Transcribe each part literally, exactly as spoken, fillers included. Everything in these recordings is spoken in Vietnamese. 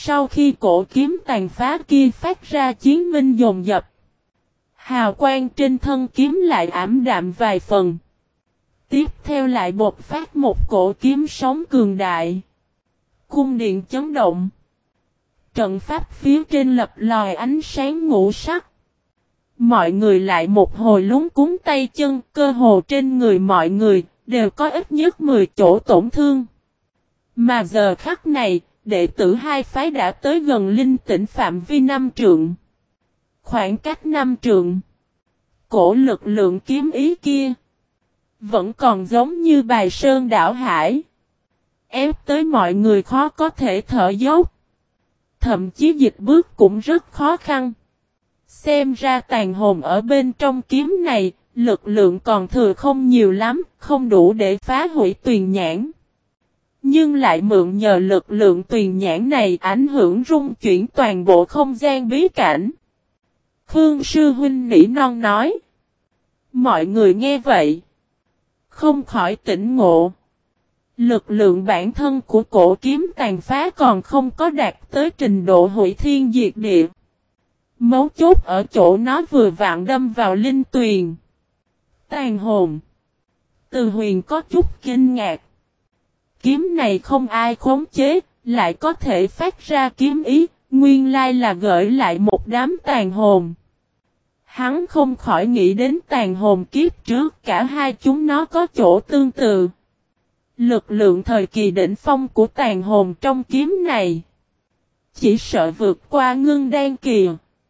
Sau khi cổ kiếm tàn phá kia phát ra chiến minh dồn dập, hào quang trên thân kiếm lại ảm đạm vài phần. Tiếp theo lại bộc phát một cổ kiếm sóng cường đại. Cung điện chấn động. Trận pháp phía trên lập lòi ánh sáng ngũ sắc. Mọi người lại một hồi lúng cuống tay chân, cơ hồ trên người mọi người đều có ít nhất mười chỗ tổn thương. Mà giờ khắc này, đệ tử hai phái đã tới gần linh tĩnh phạm vi năm trượng. Khoảng cách năm trượng. Cổ lực lượng kiếm ý kia vẫn còn giống như bài sơn đảo hải. Ép tới mọi người khó có thể thở dốc. Thậm chí dịch bước cũng rất khó khăn. Xem ra tàn hồn ở bên trong kiếm này, lực lượng còn thừa không nhiều lắm, không đủ để phá hủy tuyền nhãn. Nhưng lại mượn nhờ lực lượng tuyền nhãn này ảnh hưởng rung chuyển toàn bộ không gian bí cảnh. Khương sư huynh nỉ non nói. Mọi người nghe vậy, không khỏi tỉnh ngộ. Lực lượng bản thân của cổ kiếm tàn phá còn không có đạt tới trình độ hủy thiên diệt địa. Mấu chốt ở chỗ nó vừa vặn đâm vào linh tuyền. Tàn hồn. Từ Huyền có chút kinh ngạc. Kiếm này không ai khống chế, lại có thể phát ra kiếm ý, nguyên lai là gửi lại một đám tàn hồn. Hắn không khỏi nghĩ đến tàn hồn kiếp trước, cả hai chúng nó có chỗ tương tự. Lực lượng thời kỳ đỉnh phong của tàn hồn trong kiếm này, chỉ sợ vượt qua ngưng đan kỳ,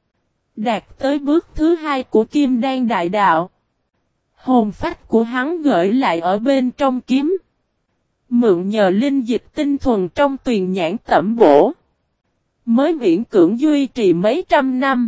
đạt tới bước thứ hai của kim đan đại đạo. Hồn phách của hắn gửi lại ở bên trong kiếm, mượn nhờ linh dịch tinh thuần trong tuyền nhãn tẩm bổ, mới miễn cưỡng duy trì mấy trăm năm.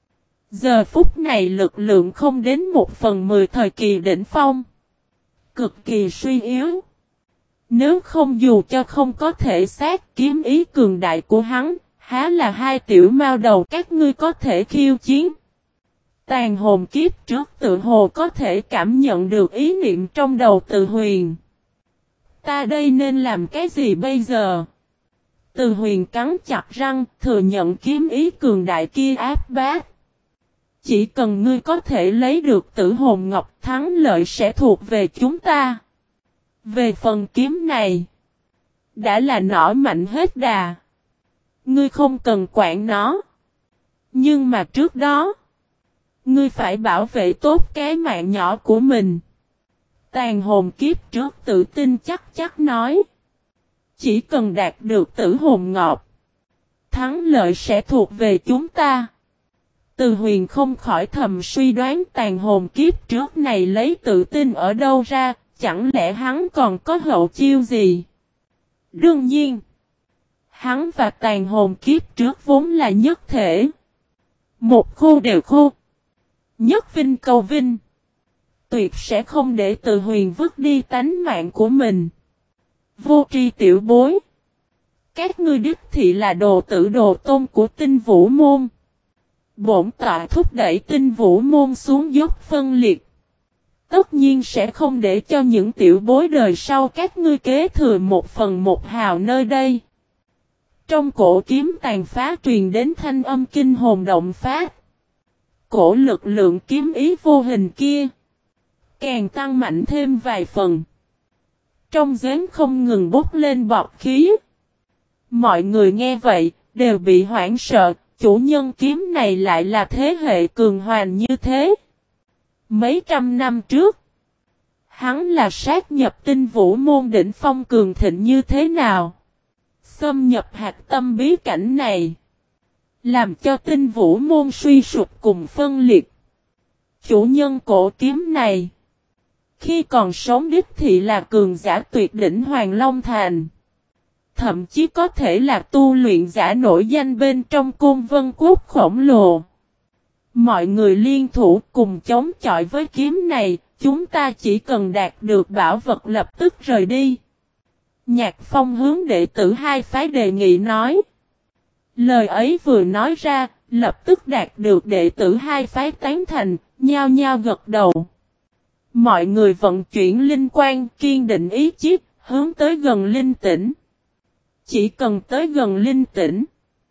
Giờ phút này lực lượng không đến một phần mười thời kỳ đỉnh phong, cực kỳ suy yếu. Nếu không dù cho không có thể sát kiếm ý cường đại của hắn, há là hai tiểu mao đầu các ngươi có thể khiêu chiến. Tàn hồn kiếp trước tự hồ có thể cảm nhận được ý niệm trong đầu Từ Huyền. Ta đây nên làm cái gì bây giờ? Từ Huyền cắn chặt răng, thừa nhận kiếm ý cường đại kia áp bát. Chỉ cần ngươi có thể lấy được tử hồn ngọc, thắng lợi sẽ thuộc về chúng ta. Về phần kiếm này, đã là nỏ mạnh hết đà. Ngươi không cần quản nó. Nhưng mà trước đó, ngươi phải bảo vệ tốt cái mạng nhỏ của mình. Tàn hồn kiếp trước tự tin chắc chắc nói. Chỉ cần đạt được tử hồn ngọc, thắng lợi sẽ thuộc về chúng ta. Từ Huyền không khỏi thầm suy đoán tàn hồn kiếp trước này lấy tự tin ở đâu ra, chẳng lẽ hắn còn có hậu chiêu gì? Đương nhiên, hắn và tàn hồn kiếp trước vốn là nhất thể. Một khô đều khô. Nhất vinh cầu vinh. Tuyệt sẽ không để Từ Huyền vứt đi tánh mạng của mình. Vô tri tiểu bối. Các ngươi đích thị là đồ tử đồ tôn của Tinh Vũ Môn. Bổn tọa thúc đẩy Tinh Vũ Môn xuống dốc phân liệt. Tất nhiên sẽ không để cho những tiểu bối đời sau các ngươi kế thừa một phần một hào nơi đây. Trong cổ kiếm tàn phá truyền đến thanh âm kinh hồn động phát. Cổ lực lượng kiếm ý vô hình kia càng tăng mạnh thêm vài phần. Trong giếng không ngừng bốc lên bọt khí. Mọi người nghe vậy đều bị hoảng sợ. Chủ nhân kiếm này lại là thế hệ cường hoành như thế. Mấy trăm năm trước, hắn là sát nhập Tinh Vũ Môn đỉnh phong cường thịnh như thế nào? Xâm nhập hạt tâm bí cảnh này, làm cho Tinh Vũ Môn suy sụp cùng phân liệt. Chủ nhân cổ kiếm này, khi còn sống đích thị là cường giả tuyệt đỉnh Hoàng Long Thành. Thậm chí có thể là tu luyện giả nổi danh bên trong Côn Vân Quốc khổng lồ. Mọi người liên thủ cùng chống chọi với kiếm này, chúng ta chỉ cần đạt được bảo vật lập tức rời đi. Nhạc Phong hướng đệ tử hai phái đề nghị nói. Lời ấy vừa nói ra, lập tức đạt được đệ tử hai phái tán thành, nhao nhao gật đầu. Mọi người vận chuyển linh quan, kiên định ý chí, hướng tới gần linh tĩnh. Chỉ cần tới gần linh tĩnh,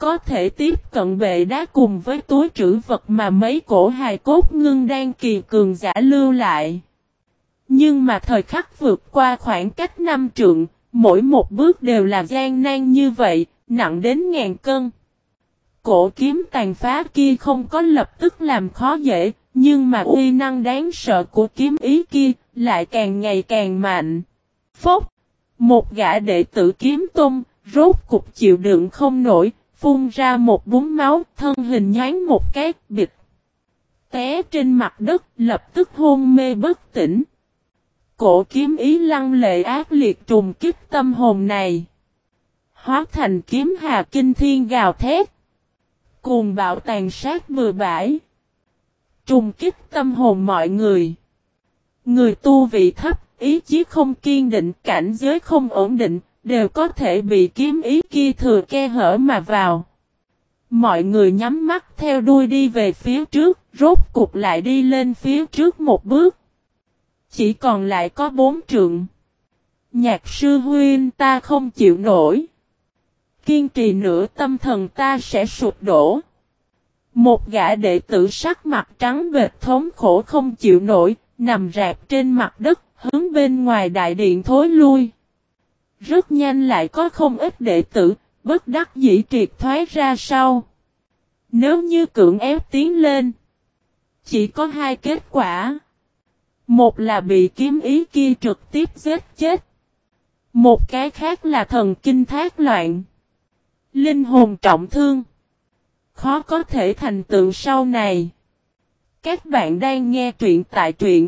có thể tiếp cận bệ đá cùng với túi trữ vật mà mấy cổ hài cốt ngưng đan kỳ cường giả lưu lại. Nhưng mà thời khắc vượt qua khoảng cách năm trượng, mỗi một bước đều là gian nan như vậy, nặng đến ngàn cân. Cổ kiếm tàn phá kia không có lập tức làm khó dễ, nhưng mà uy năng đáng sợ của kiếm ý kia lại càng ngày càng mạnh. Phốc! Một gã đệ tử kiếm tôn, rốt cục chịu đựng không nổi, phun ra một búng máu, thân hình nhoáng một cái, bịch. Té trên mặt đất, lập tức hôn mê bất tỉnh. Cổ kiếm ý lăng lệ ác liệt trùng kích tâm hồn này. Hóa thành kiếm hà kinh thiên gào thét. Cuồng bạo tàn sát bừa bãi. Trùng kích tâm hồn mọi người. Người tu vị thấp, ý chí không kiên định, cảnh giới không ổn định, đều có thể bị kiếm ý kia thừa khe hở mà vào. Mọi người nhắm mắt theo đuôi đi về phía trước, rốt cục lại đi lên phía trước một bước. Chỉ còn lại có bốn trượng. Nhạc sư huynh, ta không chịu nổi. Kiên trì nữa tâm thần ta sẽ sụp đổ. Một gã đệ tử sắc mặt trắng bệch thống khổ không chịu nổi, nằm rạp trên mặt đất, hướng bên ngoài đại điện thối lui. Rất nhanh lại có không ít đệ tử, bất đắc dĩ triệt thoái ra sau. Nếu như cưỡng ép tiến lên, chỉ có hai kết quả. Một là bị kiếm ý kia trực tiếp giết chết. Một cái khác là thần kinh thác loạn. Linh hồn trọng thương. Khó có thể thành tựu sau này. Các bạn đang nghe truyện tại truyện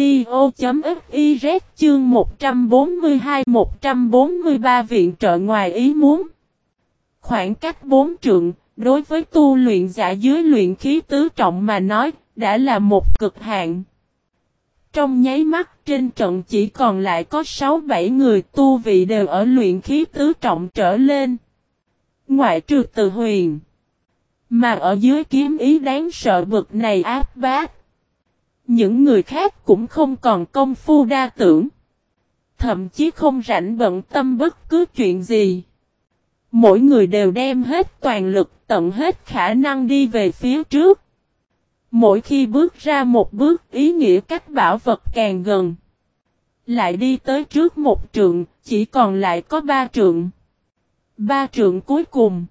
audio.fiz chương một trăm bốn mươi hai một trăm bốn mươi ba viện trợ ngoài ý muốn. Khoảng cách bốn trượng, đối với tu luyện giả dưới luyện khí tứ trọng mà nói, đã là một cực hạn. Trong nháy mắt trên trận chỉ còn lại có sáu bảy người tu vị đều ở luyện khí tứ trọng trở lên. Ngoại trừ Từ Huyền. Mà ở dưới kiếm ý đáng sợ bực này áp bát. Những người khác cũng không còn công phu đa tưởng. Thậm chí không rảnh bận tâm bất cứ chuyện gì. Mỗi người đều đem hết toàn lực tận hết khả năng đi về phía trước. Mỗi khi bước ra một bước ý nghĩa cách bảo vật càng gần. Lại đi tới trước một trượng, chỉ còn lại có ba trượng. Ba trượng cuối cùng.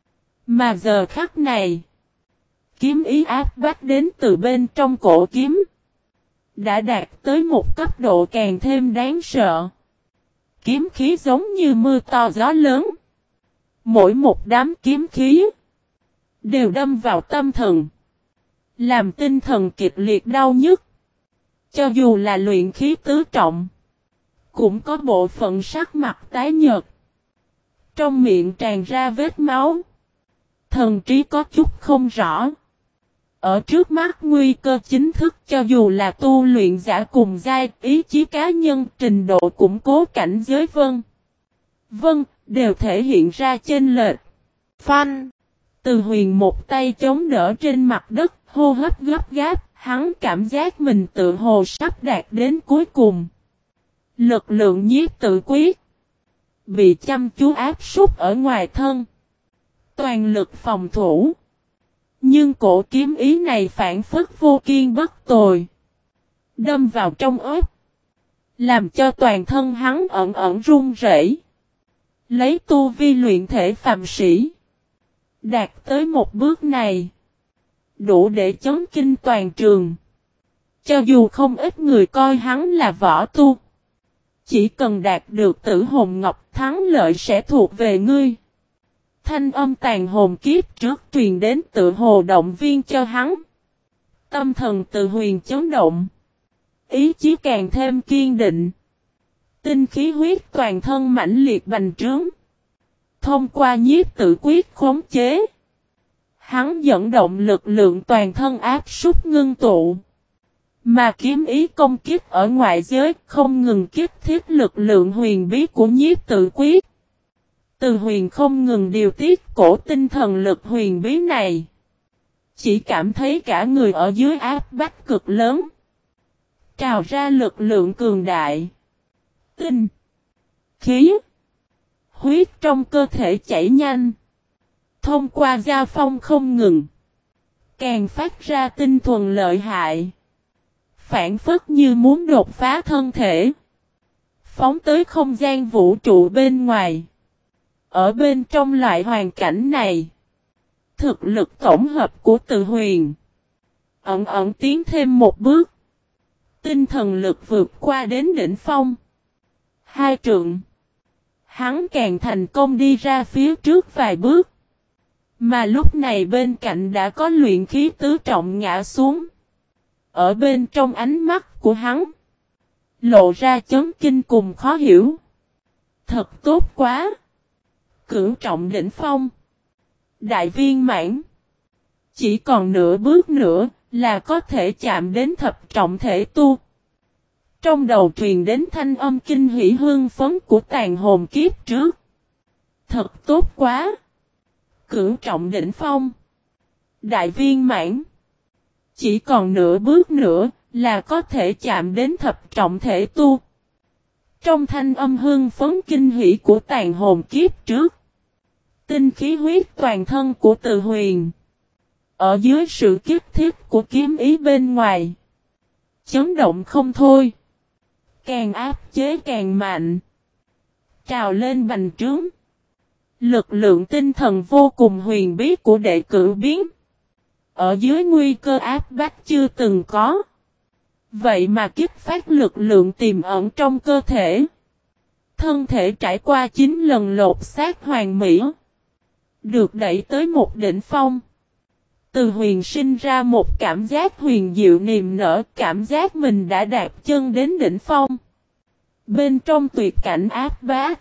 Mà giờ khắc này, kiếm ý áp bách đến từ bên trong cổ kiếm. Đã đạt tới một cấp độ càng thêm đáng sợ. Kiếm khí giống như mưa to gió lớn. Mỗi một đám kiếm khí đều đâm vào tâm thần. Làm tinh thần kịch liệt đau nhức. Cho dù là luyện khí tứ trọng, cũng có bộ phận sắc mặt tái nhợt. Trong miệng tràn ra vết máu. Thần trí có chút không rõ. Ở trước mắt nguy cơ chính thức cho dù là tu luyện giả cùng giai, ý chí cá nhân trình độ củng cố cảnh giới vân. Vân, đều thể hiện ra chênh lệch. Phanh. Từ Huyền một tay chống đỡ trên mặt đất, hô hấp gấp gáp, hắn cảm giác mình tự hồ sắp đạt đến cuối cùng. Lực lượng nhiếp tự quyết. Bị chăm chú áp súc ở ngoài thân. Toàn lực phòng thủ. Nhưng cổ kiếm ý này phản phất vô kiên bất tồi. Đâm vào trong ớt. Làm cho toàn thân hắn ẩn ẩn run rẩy. Lấy tu vi luyện thể phàm sĩ. Đạt tới một bước này. Đủ để chấn kinh toàn trường. Cho dù không ít người coi hắn là võ tu. Chỉ cần đạt được tử hồn ngọc thắng lợi sẽ thuộc về ngươi. Thanh âm tàn hồn kiếp trước truyền đến tự hồ động viên cho hắn. Tâm thần Từ Huyền chấn động. Ý chí càng thêm kiên định. Tinh khí huyết toàn thân mãnh liệt bành trướng. Thông qua nhiếp tự quyết khống chế. Hắn dẫn động lực lượng toàn thân áp súc ngưng tụ. Mà kiếm ý công kích ở ngoại giới không ngừng kích thiết lực lượng huyền bí của nhiếp tự quyết. Từ Huyền không ngừng điều tiết cổ tinh thần lực huyền bí này. Chỉ cảm thấy cả người ở dưới áp bách cực lớn. Trào ra lực lượng cường đại. Tinh. Khí. Huyết trong cơ thể chảy nhanh. Thông qua giao phong không ngừng, càng phát ra tinh thuần lợi hại. Phản phất như muốn đột phá thân thể, phóng tới không gian vũ trụ bên ngoài. Ở bên trong loại hoàn cảnh này, thực lực tổng hợp của Từ Huyền ẩn ẩn tiến thêm một bước. Tinh thần lực vượt qua đến đỉnh phong. Hai trượng. Hắn càng thành công đi ra phía trước vài bước. Mà lúc này bên cạnh đã có luyện khí tứ trọng ngã xuống. Ở bên trong ánh mắt của hắn, lộ ra chấn kinh cùng khó hiểu. Thật tốt quá. Cửu trọng đỉnh phong. Đại viên mãn. Chỉ còn nửa bước nữa là có thể chạm đến thập trọng thể tu. Trong đầu truyền đến thanh âm kinh hỉ hương phấn của tàn hồn kiếp trước. Thật tốt quá. Cửu trọng đỉnh phong. Đại viên mãn. Chỉ còn nửa bước nữa là có thể chạm đến thập trọng thể tu. Trong thanh âm hương phấn kinh hỉ của tàn hồn kiếp trước, tinh khí huyết toàn thân của Từ Huyền, ở dưới sự kích thiết của kiếm ý bên ngoài, chấn động không thôi. Càng áp chế càng mạnh, trào lên bành trướng. Lực lượng tinh thần vô cùng huyền bí của đệ cửu biến, ở dưới nguy cơ áp bách chưa từng có. Vậy mà kích phát lực lượng tiềm ẩn trong cơ thể. Thân thể trải qua chín lần lột xác hoàn mỹ, được đẩy tới một đỉnh phong. Từ Huyền sinh ra một cảm giác huyền diệu niềm nở, cảm giác mình đã đạt chân đến đỉnh phong. Bên trong tuyệt cảnh áp bách,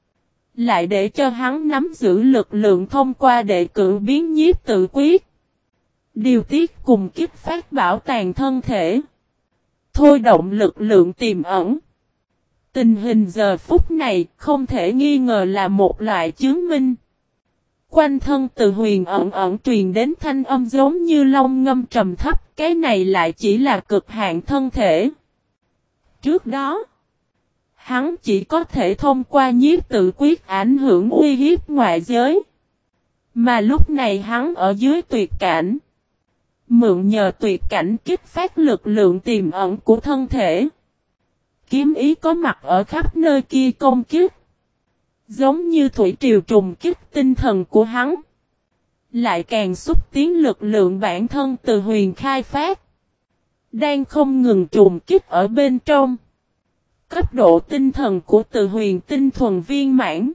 lại để cho hắn nắm giữ lực lượng thông qua đệ cửu biến nhiếp tự quyết. Điều tiết cùng kích phát bảo tàng thân thể, thôi động lực lượng tiềm ẩn. Tình hình giờ phút này không thể nghi ngờ là một loại chứng minh. Quanh thân Từ Huyền ẩn ẩn truyền đến thanh âm giống như long ngâm trầm thấp, cái này lại chỉ là cực hạn thân thể. Trước đó, hắn chỉ có thể thông qua nhiếp tự quyết ảnh hưởng uy hiếp ngoại giới. Mà lúc này hắn ở dưới tuyệt cảnh, mượn nhờ tuyệt cảnh kích phát lực lượng tiềm ẩn của thân thể. Kiếm ý có mặt ở khắp nơi kia công kích, giống như thủy triều trùng kích tinh thần của hắn. Lại càng xúc tiến lực lượng bản thân Từ Huyền khai phát, đang không ngừng trùng kích ở bên trong. Cấp độ tinh thần của Từ Huyền tinh thuần viên mãn.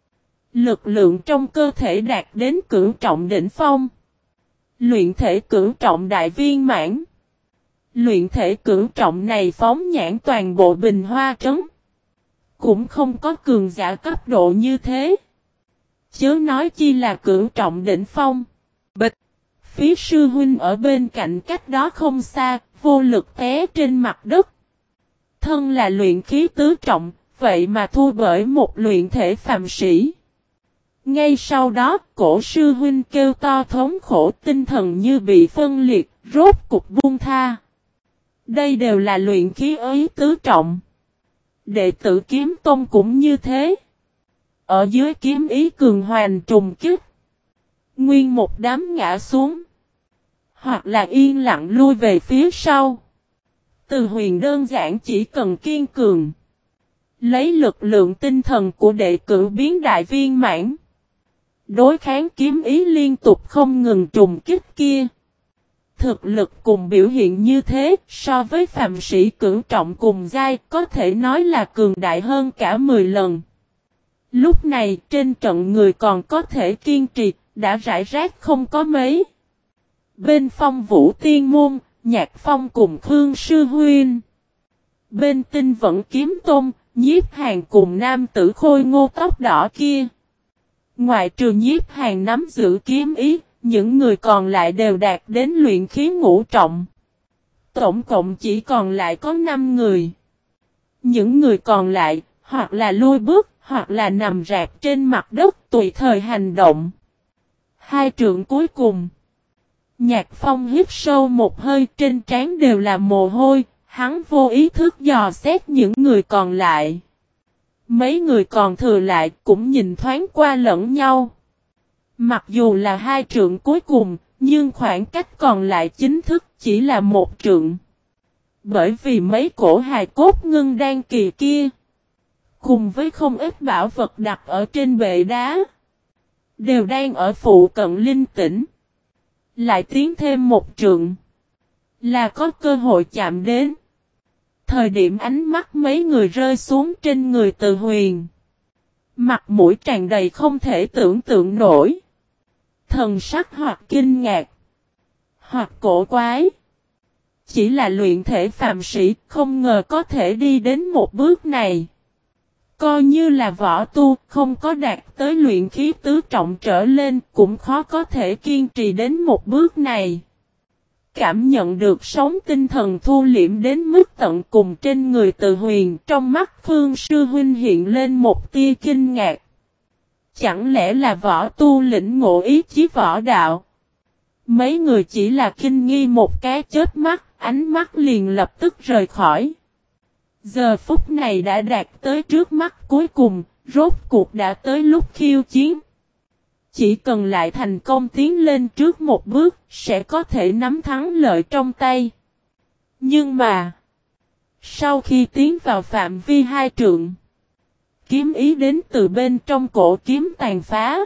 Lực lượng trong cơ thể đạt đến cửu trọng đỉnh phong. Luyện thể cửu trọng đại viên mãn. Luyện thể cửu trọng này phóng nhãn toàn bộ Bình Hoa Trấn, cũng không có cường giả cấp độ như thế. Chớ nói chi là cửu trọng đỉnh phong. Bịch! Phía sư huynh ở bên cạnh cách đó không xa, vô lực té trên mặt đất. Thân là luyện khí tứ trọng, vậy mà thua bởi một luyện thể phàm sĩ. Ngay sau đó, cổ sư huynh kêu to thống khổ, tinh thần như bị phân liệt, rốt cục buông tha. Đây đều là luyện khí ấy tứ trọng. Đệ tử Kiếm Tông cũng như thế. Ở dưới kiếm ý cường hoành trùng kích, nguyên một đám ngã xuống, hoặc là yên lặng lui về phía sau. Từ Huyền đơn giản chỉ cần kiên cường, lấy lực lượng tinh thần của đệ cửu biến đại viên mãn, đối kháng kiếm ý liên tục không ngừng trùng kích kia. Thực lực cùng biểu hiện như thế, so với phàm sĩ cửu trọng cùng giai, có thể nói là cường đại hơn cả mười lần. Lúc này, trên trận người còn có thể kiên trì, đã rải rác không có mấy. Bên Phong Vũ Tiên Môn, Nhạc Phong cùng Khương Sư Huynh. Bên Tinh Vẫn Kiếm Tôn, Nhiếp Hàn cùng nam tử khôi ngô tóc đỏ kia. Ngoại trừ Nhiếp Hàn nắm giữ kiếm ý, những người còn lại đều đạt đến luyện khí ngũ trọng. Tổng cộng chỉ còn lại có năm người. Những người còn lại, hoặc là lui bước, hoặc là nằm rạp trên mặt đất tùy thời hành động. Hai trượng cuối cùng, Nhạc Phong hít sâu một hơi, trên trán đều là mồ hôi, hắn vô ý thức dò xét những người còn lại. Mấy người còn thừa lại cũng nhìn thoáng qua lẫn nhau. Mặc dù là hai trượng cuối cùng, nhưng khoảng cách còn lại chính thức chỉ là một trượng. Bởi vì mấy cổ hài cốt ngưng đan kỳ kia, cùng với không ít bảo vật đặt ở trên bệ đá, đều đang ở phụ cận linh tĩnh. Lại tiến thêm một trượng, là có cơ hội chạm đến. Thời điểm ánh mắt mấy người rơi xuống trên người Từ Huyền, mặt mũi tràn đầy không thể tưởng tượng nổi. Thần sắc hoặc kinh ngạc, hoặc cổ quái. Chỉ là luyện thể phàm sĩ, không ngờ có thể đi đến một bước này. Coi như là võ tu, không có đạt tới luyện khí tứ trọng trở lên, cũng khó có thể kiên trì đến một bước này. Cảm nhận được sóng tinh thần thu liễm đến mức tận cùng trên người Từ Huyền, trong mắt Phương Sư Huynh hiện lên một tia kinh ngạc. Chẳng lẽ là võ tu lĩnh ngộ ý chí võ đạo? Mấy người chỉ là kinh nghi một cái chớp mắt, ánh mắt liền lập tức rời khỏi. Giờ phút này đã đạt tới trước mắt cuối cùng, rốt cuộc đã tới lúc khiêu chiến. Chỉ cần lại thành công tiến lên trước một bước, sẽ có thể nắm thắng lợi trong tay. Nhưng mà, sau khi tiến vào phạm vi hai trượng, kiếm ý đến từ bên trong cổ kiếm tàn phá,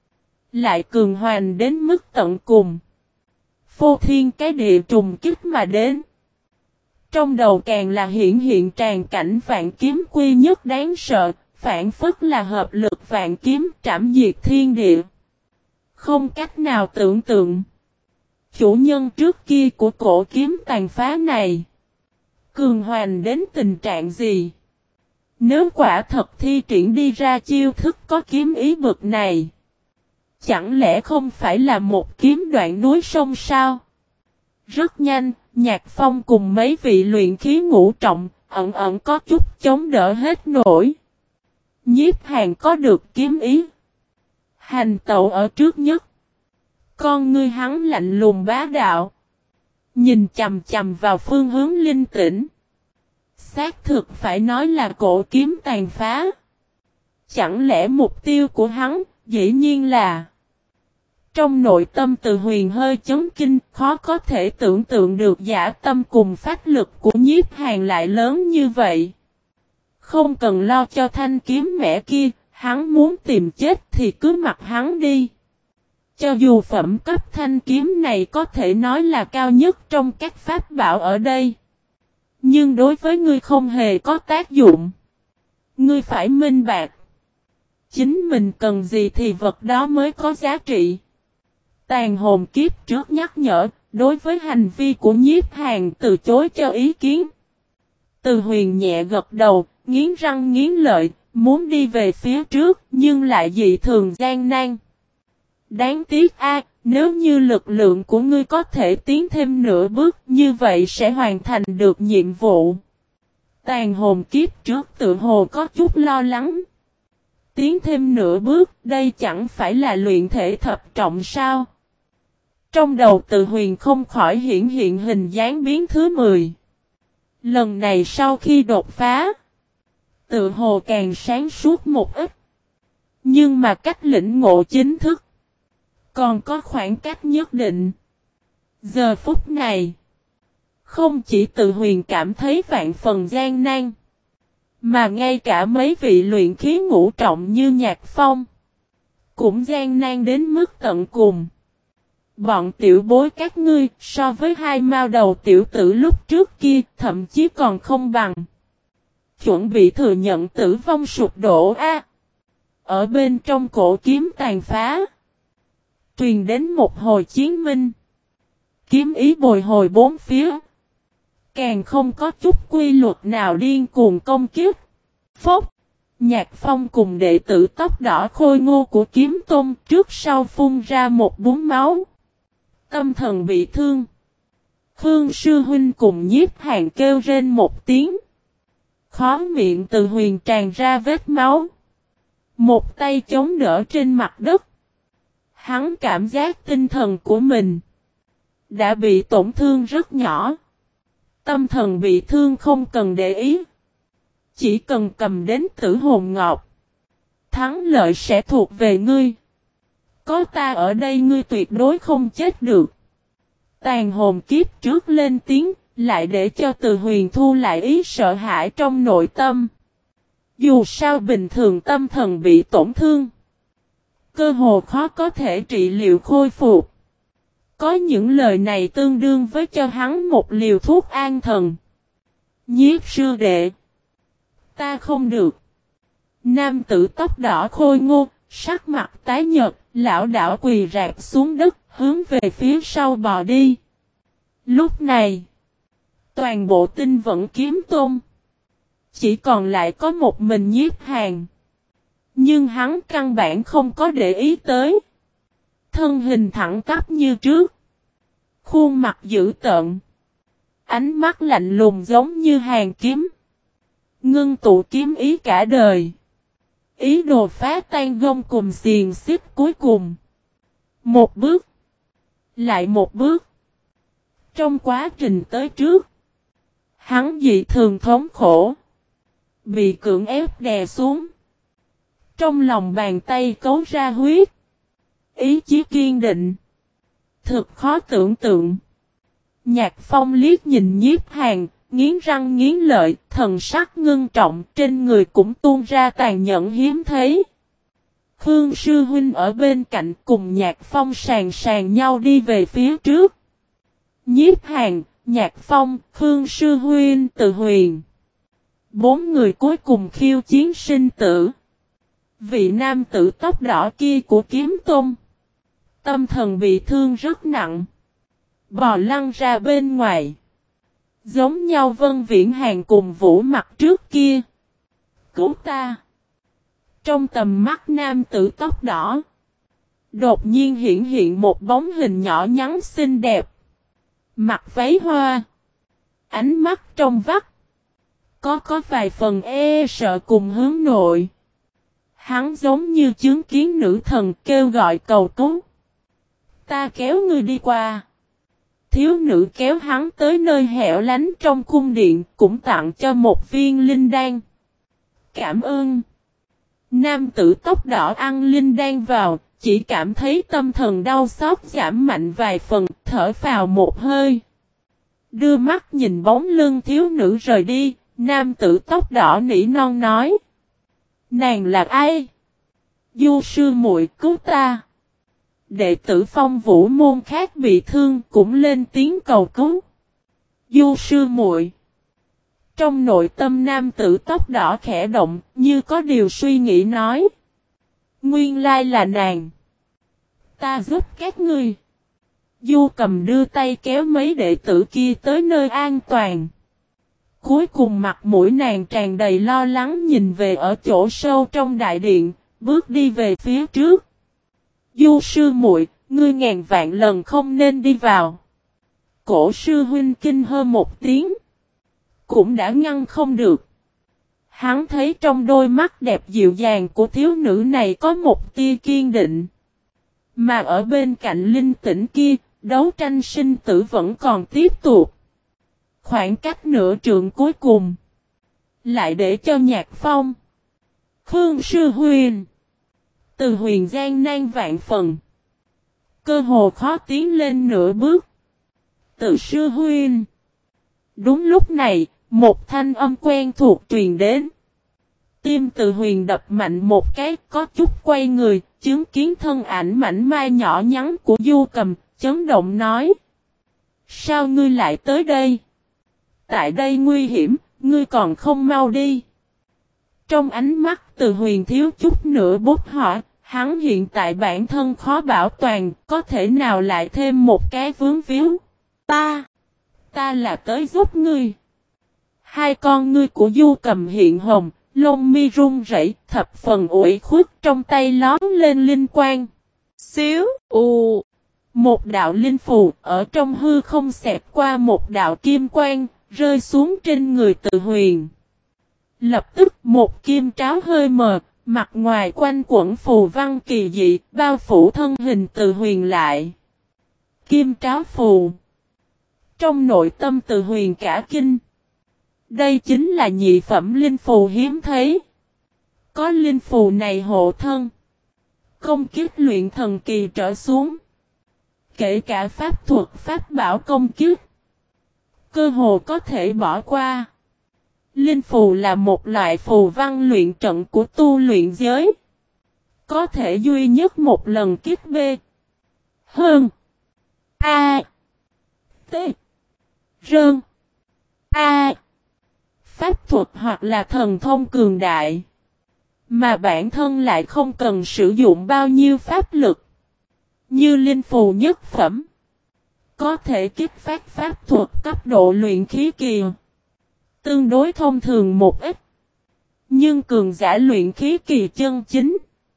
lại cường hoành đến mức tận cùng. Phô thiên cái địa trùng kích mà đến. Trong đầu càng là hiện hiện tràn cảnh vạn kiếm quy nhất đáng sợ, phản phất là hợp lực vạn kiếm trảm diệt thiên địa. Không cách nào tưởng tượng. Chủ nhân trước kia của cổ kiếm tàn phá này, cường hoành đến tình trạng gì? Nếu quả thật thi triển đi ra chiêu thức có kiếm ý bực này, chẳng lẽ không phải là một kiếm đoạn núi sông sao? Rất nhanh, Nhạc Phong cùng mấy vị luyện khí ngũ trọng, ẩn ẩn có chút chống đỡ hết nổi. Nhiếp Hàn có được kiếm ý, hành tẩu ở trước nhất. Con ngươi hắn lạnh lùng bá đạo, nhìn chầm chầm vào phương hướng linh tĩnh. Xác thực phải nói là cổ kiếm tàn phá. Chẳng lẽ mục tiêu của hắn, dĩ nhiên là... Trong nội tâm Từ Huyền hơi chấn kinh, khó có thể tưởng tượng được dã tâm cùng phát lực của Nhiếp Hàn lại lớn như vậy. Không cần lo cho thanh kiếm mẹ kia, hắn muốn tìm chết thì cứ mặc hắn đi. Cho dù phẩm cấp thanh kiếm này có thể nói là cao nhất trong các pháp bảo ở đây, nhưng đối với ngươi không hề có tác dụng. Ngươi phải minh bạch, chính mình cần gì thì vật đó mới có giá trị. Tàn hồn kiếp trước nhắc nhở, đối với hành vi của Nhiếp Hàn từ chối cho ý kiến. Từ Huyền nhẹ gật đầu, nghiến răng nghiến lợi, muốn đi về phía trước, nhưng lại dị thường gian nan. Đáng tiếc a, nếu như lực lượng của ngươi có thể tiến thêm nửa bước, như vậy sẽ hoàn thành được nhiệm vụ. Tàn hồn kiếp trước tự hồ có chút lo lắng. Tiến thêm nửa bước, đây chẳng phải là luyện thể thập trọng sao? Trong đầu Từ Huyền không khỏi hiển hiện hình dáng biến thứ mười. Lần này sau khi đột phá, tự hồ càng sáng suốt một ít. Nhưng mà cách lĩnh ngộ chính thức, còn có khoảng cách nhất định. Giờ phút này, không chỉ Từ Huyền cảm thấy vạn phần gian nan, mà ngay cả mấy vị luyện khí ngũ trọng như Nhạc Phong, cũng gian nan đến mức tận cùng. Bọn tiểu bối các ngươi, so với hai mao đầu tiểu tử lúc trước kia, thậm chí còn không bằng. Chuẩn bị thừa nhận tử vong sụp đổ a. Ở bên trong cổ kiếm tàn phá, truyền đến một hồi chiến minh. Kiếm ý bồi hồi bốn phía, càng không có chút quy luật nào điên cuồng công kiếp. Phốc, Nhạc Phong cùng đệ tử tóc đỏ khôi ngô của kiếm tôn trước sau phun ra một búng máu. Tâm thần bị thương. Khương Sư Huynh cùng Nhiếp Hàn kêu rên một tiếng. Khó miệng Từ Huyền tràn ra vết máu. Một tay chống đỡ trên mặt đất. Hắn cảm giác tinh thần của mình đã bị tổn thương rất nhỏ. Tâm thần bị thương không cần để ý. Chỉ cần cầm đến tử hồn ngọc, thắng lợi sẽ thuộc về ngươi. Có ta ở đây ngươi tuyệt đối không chết được. Tàn hồn kiếp trước lên tiếng, lại để cho Từ Huyền thu lại ý sợ hãi trong nội tâm. Dù sao bình thường tâm thần bị tổn thương, cơ hồ khó có thể trị liệu khôi phục. Có những lời này tương đương với cho hắn một liều thuốc an thần. Nhiếp sư đệ, ta không được. Nam tử tóc đỏ khôi ngô, sắc mặt tái nhợt, lão đảo quỳ rạp xuống đất, hướng về phía sau bò đi. Lúc này, toàn bộ Tinh Vẫn Kiếm Tôn chỉ còn lại có một mình Nhiếp Hàn. Nhưng hắn căn bản không có để ý tới. Thân hình thẳng tắp như trước, khuôn mặt dữ tợn, ánh mắt lạnh lùng giống như hàn kiếm. Ngưng tụ kiếm ý cả đời, ý đồ phá tan gông cùm xiềng xích cuối cùng. Một bước, lại một bước. Trong quá trình tới trước, hắn dị thường thống khổ, bị cưỡng ép đè xuống. Trong lòng bàn tay cấu ra huyết, ý chí kiên định, thực khó tưởng tượng. Nhạc Phong liếc nhìn Nhiếp Hàn, nghiến răng nghiến lợi, thần sắc ngưng trọng, trên người cũng tuôn ra tàn nhẫn hiếm thấy. Khương sư huynh ở bên cạnh cùng Nhạc Phong sàn sàn nhau đi về phía trước. Nhiếp Hàn, Nhạc Phong, Khương sư huynh, Từ Huyền. Bốn người cuối cùng khiêu chiến sinh tử. Vị nam tử tóc đỏ kia của Kiếm Tôn, tâm thần bị thương rất nặng, bò lăn ra bên ngoài. Giống nhau Vân Viễn Hàn cùng Vũ Mặc trước kia. Cứu ta! Trong tầm mắt nam tử tóc đỏ, đột nhiên hiện hiện một bóng hình nhỏ nhắn xinh đẹp, mặc váy hoa, ánh mắt trong vắt, có có vài phần e sợ cùng hướng nội. Hắn giống như chứng kiến nữ thần kêu gọi cầu cứu. Ta kéo ngươi đi qua. Thiếu nữ kéo hắn tới nơi hẻo lánh trong cung điện, cũng tặng cho một viên linh đan. Cảm ơn. Nam tử tóc đỏ ăn linh đan vào, chỉ cảm thấy tâm thần đau xót giảm mạnh vài phần, thở phào một hơi. Đưa mắt nhìn bóng lưng thiếu nữ rời đi, nam tử tóc đỏ nỉ non nói. Nàng là ai? Du sư muội cứu ta. Đệ tử Phong Vũ môn khác bị thương cũng lên tiếng cầu cứu. Du sư muội. Trong nội tâm nam tử tóc đỏ khẽ động, như có điều suy nghĩ nói. Nguyên lai là nàng. Ta giúp các ngươi. Du Cầm đưa tay kéo mấy đệ tử kia tới nơi an toàn. Cuối cùng mặt mũi nàng tràn đầy lo lắng nhìn về ở chỗ sâu trong đại điện, bước đi về phía trước. Du sư muội, ngươi ngàn vạn lần không nên đi vào. Cổ sư huynh kinh hơ một tiếng, cũng đã ngăn không được. Hắn thấy trong đôi mắt đẹp dịu dàng của thiếu nữ này có một tia kiên định. Mà ở bên cạnh linh tĩnh kia, đấu tranh sinh tử vẫn còn tiếp tục. Khoảng cách nửa trượng cuối cùng, lại để cho Nhạc Phong, Khương sư huynh, Từ Huyền gian nan vạn phần, cơ hồ khó tiến lên nửa bước. Từ sư huynh. Đúng lúc này, một thanh âm quen thuộc truyền đến. Tim Từ Huyền đập mạnh một cái, có chút quay người, chứng kiến thân ảnh mảnh mai nhỏ nhắn của Du Cầm, chấn động nói. Sao ngươi lại tới đây? Tại đây nguy hiểm, ngươi còn không mau đi. Trong ánh mắt Từ Huyền thiếu chút nữa bốc hỏa, hắn hiện tại bản thân khó bảo toàn, có thể nào lại thêm một cái vướng víu. Ta, ta là tới giúp ngươi. Hai con ngươi của Du Cầm hiện hồng, lông mi run rẩy, thập phần ủy khuất, trong tay lón lên linh quang. Xíu, ù, một đạo linh phù ở trong hư không xẹt qua một đạo kim quang, rơi xuống trên người Từ Huyền. Lập tức một kim tráo hơi mờ, mặt ngoài quanh quẩn phù văn kỳ dị, bao phủ thân hình Từ Huyền lại. Kim tráo phù. Trong nội tâm Từ Huyền cả kinh. Đây chính là nhị phẩm linh phù hiếm thấy. Có linh phù này hộ thân, Công kích luyện thần kỳ trở xuống. Kể cả pháp thuật pháp bảo công kích. Cơ hồ có thể bỏ qua. Linh phù là một loại phù văn luyện trận của tu luyện giới. Có thể duy nhất một lần kích B. Hơn. A. T. Rơn. A. Pháp thuật hoặc là thần thông cường đại. Mà bản thân lại không cần sử dụng bao nhiêu pháp lực. Như linh phù nhất phẩm. Có thể kích phát pháp thuật cấp độ luyện khí kỳ. Tương đối thông thường một ít. Nhưng cường giả luyện khí kỳ chân chính.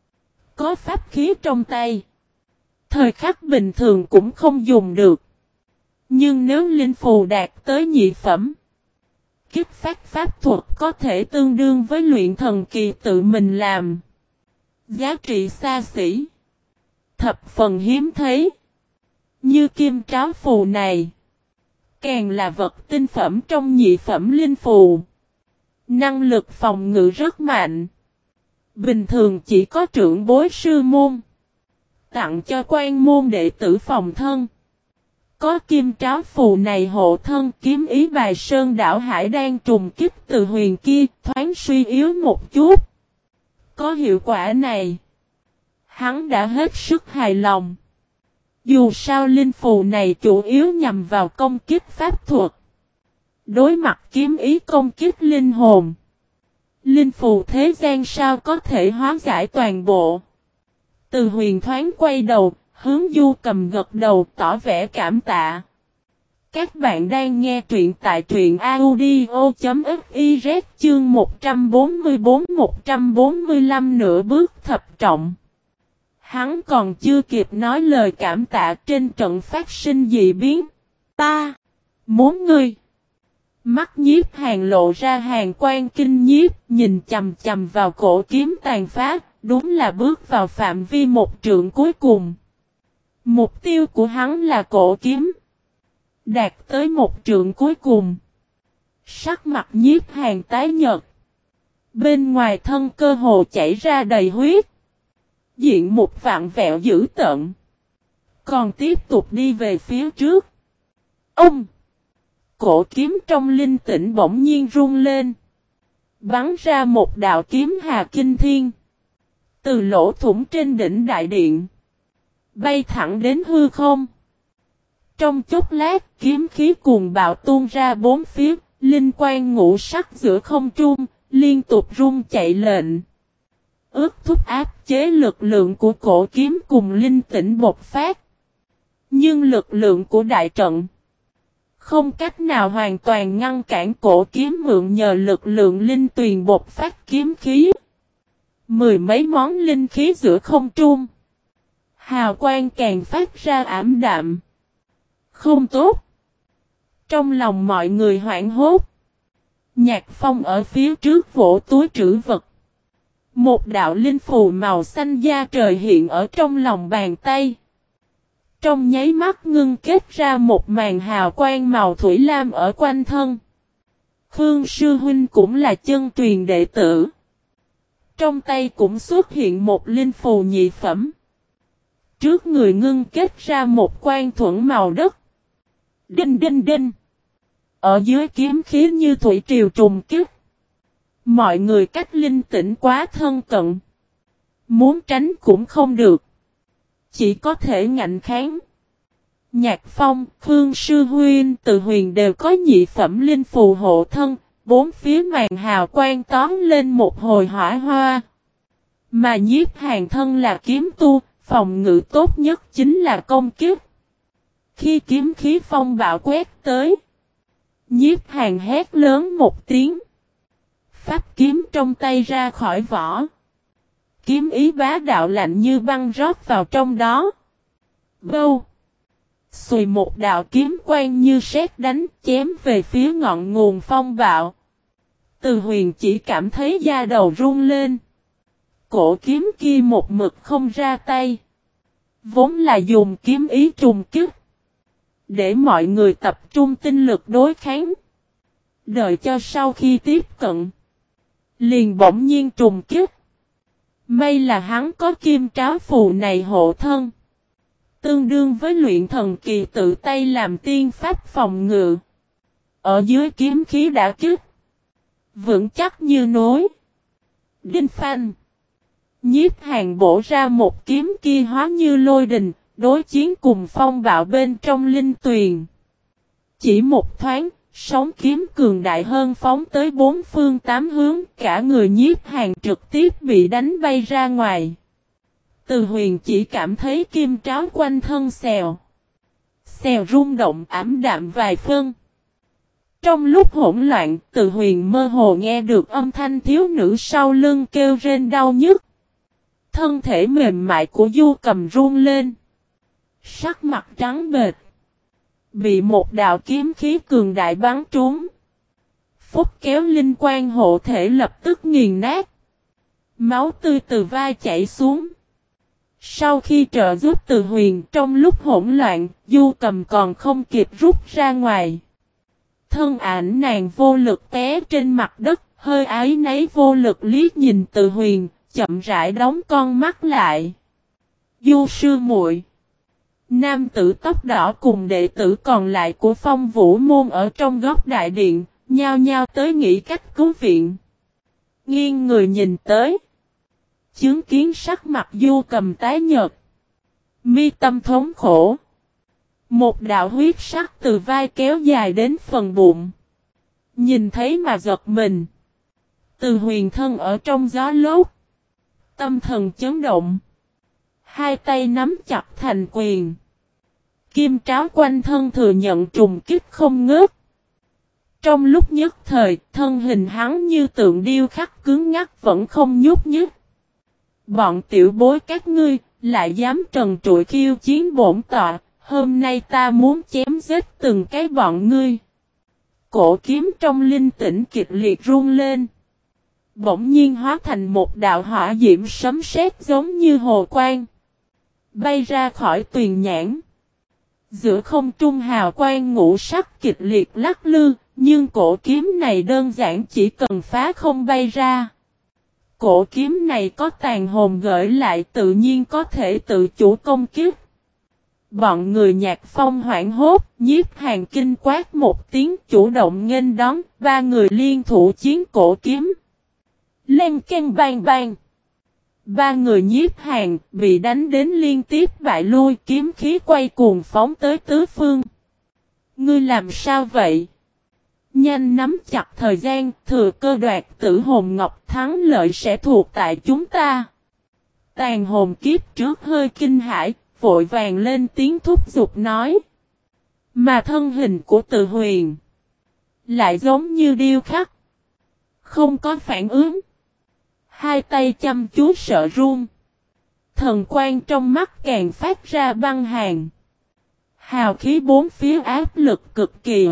Có pháp khí trong tay. Thời khắc bình thường cũng không dùng được. Nhưng nếu linh phù đạt tới nhị phẩm. Kích phát pháp thuật có thể tương đương với luyện thần kỳ tự mình làm. Giá trị xa xỉ. Thập phần hiếm thấy. Như kim tráo phù này. Càng là vật tinh phẩm trong nhị phẩm linh phù. Năng lực phòng ngự rất mạnh. Bình thường chỉ có trưởng bối sư môn. Tặng cho quan môn đệ tử phòng thân. Có kim tráo phù này hộ thân kiếm ý bài sơn đảo hải đang trùng kích từ huyền kia thoáng suy yếu một chút. Có hiệu quả này. Hắn đã hết sức hài lòng. Dù sao linh phù này chủ yếu nhằm vào công kích pháp thuật. Đối mặt kiếm ý công kích linh hồn. Linh phù thế gian sao có thể hóa giải toàn bộ. Từ huyền thoáng quay đầu, hướng Du Cầm gật đầu tỏ vẻ cảm tạ. Các bạn đang nghe truyện tại truyện audio.fiz chương một trăm bốn mươi tư một trăm bốn mươi lăm nửa bước thập trọng. Hắn còn chưa kịp nói lời cảm tạ trên trận phát sinh dị biến. Ta muốn ngươi. Mắt Nhiếp Hàn lộ ra hàn quan kinh nhiếp, nhìn chầm chầm vào cổ kiếm tàn phá, đúng là bước vào phạm vi một trượng cuối cùng. Mục tiêu của hắn là cổ kiếm. Đạt tới một trượng cuối cùng. Sắc mặt Nhiếp Hàn tái nhợt. Bên ngoài thân cơ hồ chảy ra đầy huyết. Diện một vạn vẹo dữ tợn. Còn tiếp tục đi về phía trước. Ông! Cổ kiếm trong linh tĩnh bỗng nhiên rung lên. Bắn ra một đạo kiếm hà kinh thiên. Từ lỗ thủng trên đỉnh đại điện. Bay thẳng đến hư không. Trong chốc lát kiếm khí cuồng bạo tuôn ra bốn phía. Linh quang ngũ sắc giữa không trung. Liên tục rung chạy lệnh. Ước thúc áp chế lực lượng của cổ kiếm cùng linh tĩnh bộc phát. Nhưng lực lượng của đại trận. Không cách nào hoàn toàn ngăn cản cổ kiếm mượn nhờ lực lượng linh tuyền bộc phát kiếm khí. Mười mấy món linh khí giữa không trung. Hào quang càng phát ra ảm đạm. Không tốt. Trong lòng mọi người hoảng hốt. Nhạc Phong ở phía trước vỗ túi trữ vật. Một đạo linh phù màu xanh da trời hiện ở trong lòng bàn tay. Trong nháy mắt ngưng kết ra một màn hào quang màu thủy lam ở quanh thân. Khương Sư Huynh cũng là chân truyền đệ tử. Trong tay cũng xuất hiện một linh phù nhị phẩm. Trước người ngưng kết ra một quan thuẫn màu đất. Đinh đinh đinh. Ở dưới kiếm khí như thủy triều trùng kích. Mọi người cách linh tĩnh quá thân cận. Muốn tránh cũng không được. Chỉ có thể ngạnh kháng. Nhạc Phong, Khương Sư Huynh, Từ Huyền đều có nhị phẩm linh phù hộ thân. Bốn phía màn hào quang tóm lên một hồi hỏa hoa. Mà Nhiếp Hàn thân là kiếm tu, phòng ngự tốt nhất chính là công kích. Khi kiếm khí phong bạo quét tới. Nhiếp Hàn hét lớn một tiếng. Pháp kiếm trong tay ra khỏi vỏ. Kiếm ý bá đạo lạnh như băng rót vào trong đó. Bâu! Xùi một đạo kiếm quang như sét đánh chém về phía ngọn nguồn phong bạo. Từ Huyền chỉ cảm thấy da đầu run lên. Cổ kiếm kia một mực không ra tay. Vốn là dùng kiếm ý trùng kích. Để mọi người tập trung tinh lực đối kháng. Đợi cho sau khi tiếp cận. Liền bỗng nhiên trùng kích. May là hắn có kim tráo phù này hộ thân. Tương đương với luyện thần kỳ tự tay làm tiên pháp phòng ngự. Ở dưới kiếm khí đã kích. Vững chắc như núi. Đinh phanh. Nhiếp Hàn bổ ra một kiếm kia hóa như lôi đình, đối chiến cùng phong bạo bên trong linh tuyền. Chỉ một thoáng, sóng kiếm cường đại hơn phóng tới bốn phương tám hướng, cả người Nhiếp Hàn trực tiếp bị đánh bay ra ngoài. Từ Huyền chỉ cảm thấy kim tráo quanh thân xèo. Xèo rung động ảm đạm vài phân. Trong lúc hỗn loạn, Từ Huyền mơ hồ nghe được âm thanh thiếu nữ sau lưng kêu rên đau nhức. Thân thể mềm mại của Du Cầm run lên. Sắc mặt trắng bệch. Bị một đạo kiếm khí cường đại bắn trúng. Phúc kéo linh quan hộ thể lập tức nghiền nát. Máu tươi từ vai chảy xuống. Sau khi trợ giúp Từ Huyền trong lúc hỗn loạn, Du Cầm còn không kịp rút ra ngoài. Thân ảnh nàng vô lực té trên mặt đất, hơi áy náy vô lực liếc nhìn Từ Huyền, chậm rãi đóng con mắt lại. Du sư muội. Nam tử tóc đỏ cùng đệ tử còn lại của Phong Vũ môn ở trong góc đại điện, nhao nhao tới nghĩ cách cứu viện. Nghiêng người nhìn tới. Chứng kiến sắc mặt Du Cầm tái nhợt. Mi tâm thống khổ. Một đạo huyết sắc từ vai kéo dài đến phần bụng. Nhìn thấy mà giật mình. Từ Huyền thân ở trong gió lốt. Tâm thần chấn động. Hai tay nắm chặt thành quyền. Kim tráo quanh thân thừa nhận trùng kích không ngớt. Trong lúc nhất thời, thân hình hắn như tượng điêu khắc cứng ngắc vẫn không nhúc nhích. Bọn tiểu bối các ngươi, lại dám trần trụi khiêu chiến bổn tọa, hôm nay ta muốn chém giết từng cái bọn ngươi. Cổ kiếm trong linh tĩnh kịch liệt run lên. Bỗng nhiên hóa thành một đạo hỏa diễm sấm sét giống như hồ quang. Bay ra khỏi tuyền nhãn. Giữa không trung hào quang ngũ sắc kịch liệt lắc lư, nhưng cổ kiếm này đơn giản chỉ cần phá không bay ra. Cổ kiếm này có tàn hồn gửi lại tự nhiên có thể tự chủ công kích. Bọn người Nhạc Phong hoảng hốt, Nhiếp Hàn kinh quát một tiếng chủ động nghênh đón, ba người liên thủ chiến cổ kiếm. Len ken bang bang. Ba người Nhiếp Hàn bị đánh đến liên tiếp bại lui, kiếm khí quay cuồng phóng tới tứ phương. Ngươi làm sao vậy? Nhanh nắm chặt thời gian, thừa cơ đoạt tử hồn ngọc, thắng lợi sẽ thuộc tại chúng ta. Tàn hồn kiếp trước hơi kinh hãi, vội vàng lên tiếng thúc giục nói. Mà thân hình của Từ Huyền lại giống như điêu khắc. Không có phản ứng. Hai tay chăm chú sợ run. Thần quang trong mắt càng phát ra băng hàn. Hào khí bốn phía áp lực cực kỳ.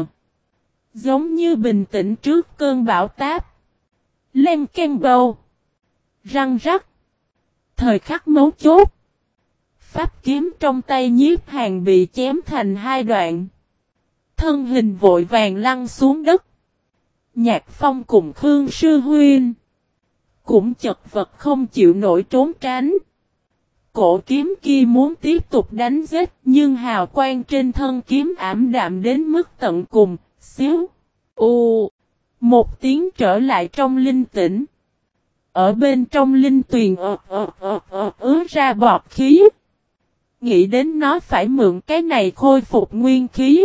Giống như bình tĩnh trước cơn bão táp. Len ken bầu. Răng rắc. Thời khắc mấu chốt. Pháp kiếm trong tay Nhiếp Hàn bị chém thành hai đoạn. Thân hình vội vàng lăn xuống đất. Nhạc Phong cùng Khương Sư Huynh cũng chật vật không chịu nổi trốn tránh. Cổ kiếm kia muốn tiếp tục đánh giết, nhưng hào quang trên thân kiếm ảm đạm đến mức tận cùng, xíu. U. Một tiếng trở lại trong linh tĩnh. Ở bên trong linh tuyền ợt ợt ợt ợt ứa ra bọt khí. Nghĩ đến nó phải mượn cái này khôi phục nguyên khí.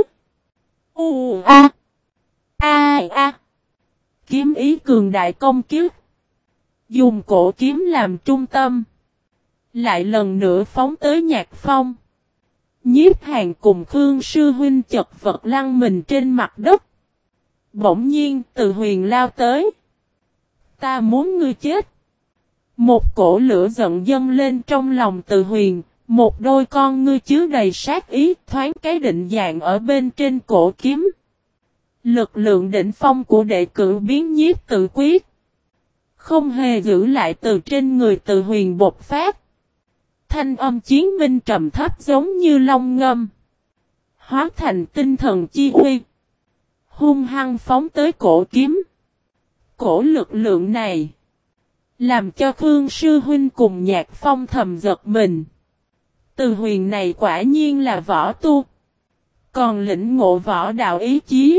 U a. A a. Kiếm ý cường đại công kiếp. Dùng cổ kiếm làm trung tâm. Lại lần nữa phóng tới Nhạc Phong. Nhiếp Hàn cùng Khương Sư Huynh chật vật lăn mình trên mặt đất. Bỗng nhiên Từ Huyền lao tới. Ta muốn ngươi chết. Một cổ lửa giận dâng lên trong lòng Từ Huyền. Một đôi con ngươi chứa đầy sát ý thoáng cái định dạng ở bên trên cổ kiếm. Lực lượng đỉnh phong của đệ cử biến nhiếp tự quyết. Không hề giữ lại từ trên người Từ Huyền bộc phát. Thanh âm chiến minh trầm thấp giống như long ngâm. Hóa thành tinh thần chi uy. Hung hăng phóng tới cổ kiếm. Cổ lực lượng này. Làm cho Khương Sư Huynh cùng Nhạc Phong thầm giật mình. Từ Huyền này quả nhiên là võ tu. Còn lĩnh ngộ võ đạo ý chí.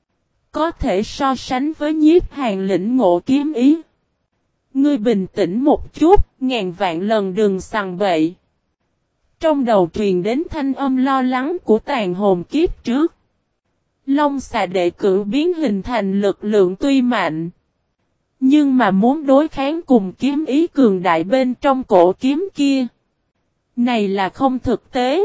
Có thể so sánh với Nhiếp Hàn lĩnh ngộ kiếm ý. Ngươi bình tĩnh một chút, ngàn vạn lần đừng sằng bậy. Trong đầu truyền đến thanh âm lo lắng của tàn hồn kiếp trước. Long xà đệ cử biến hình thành lực lượng tuy mạnh. Nhưng mà muốn đối kháng cùng kiếm ý cường đại bên trong cổ kiếm kia. Này là không thực tế.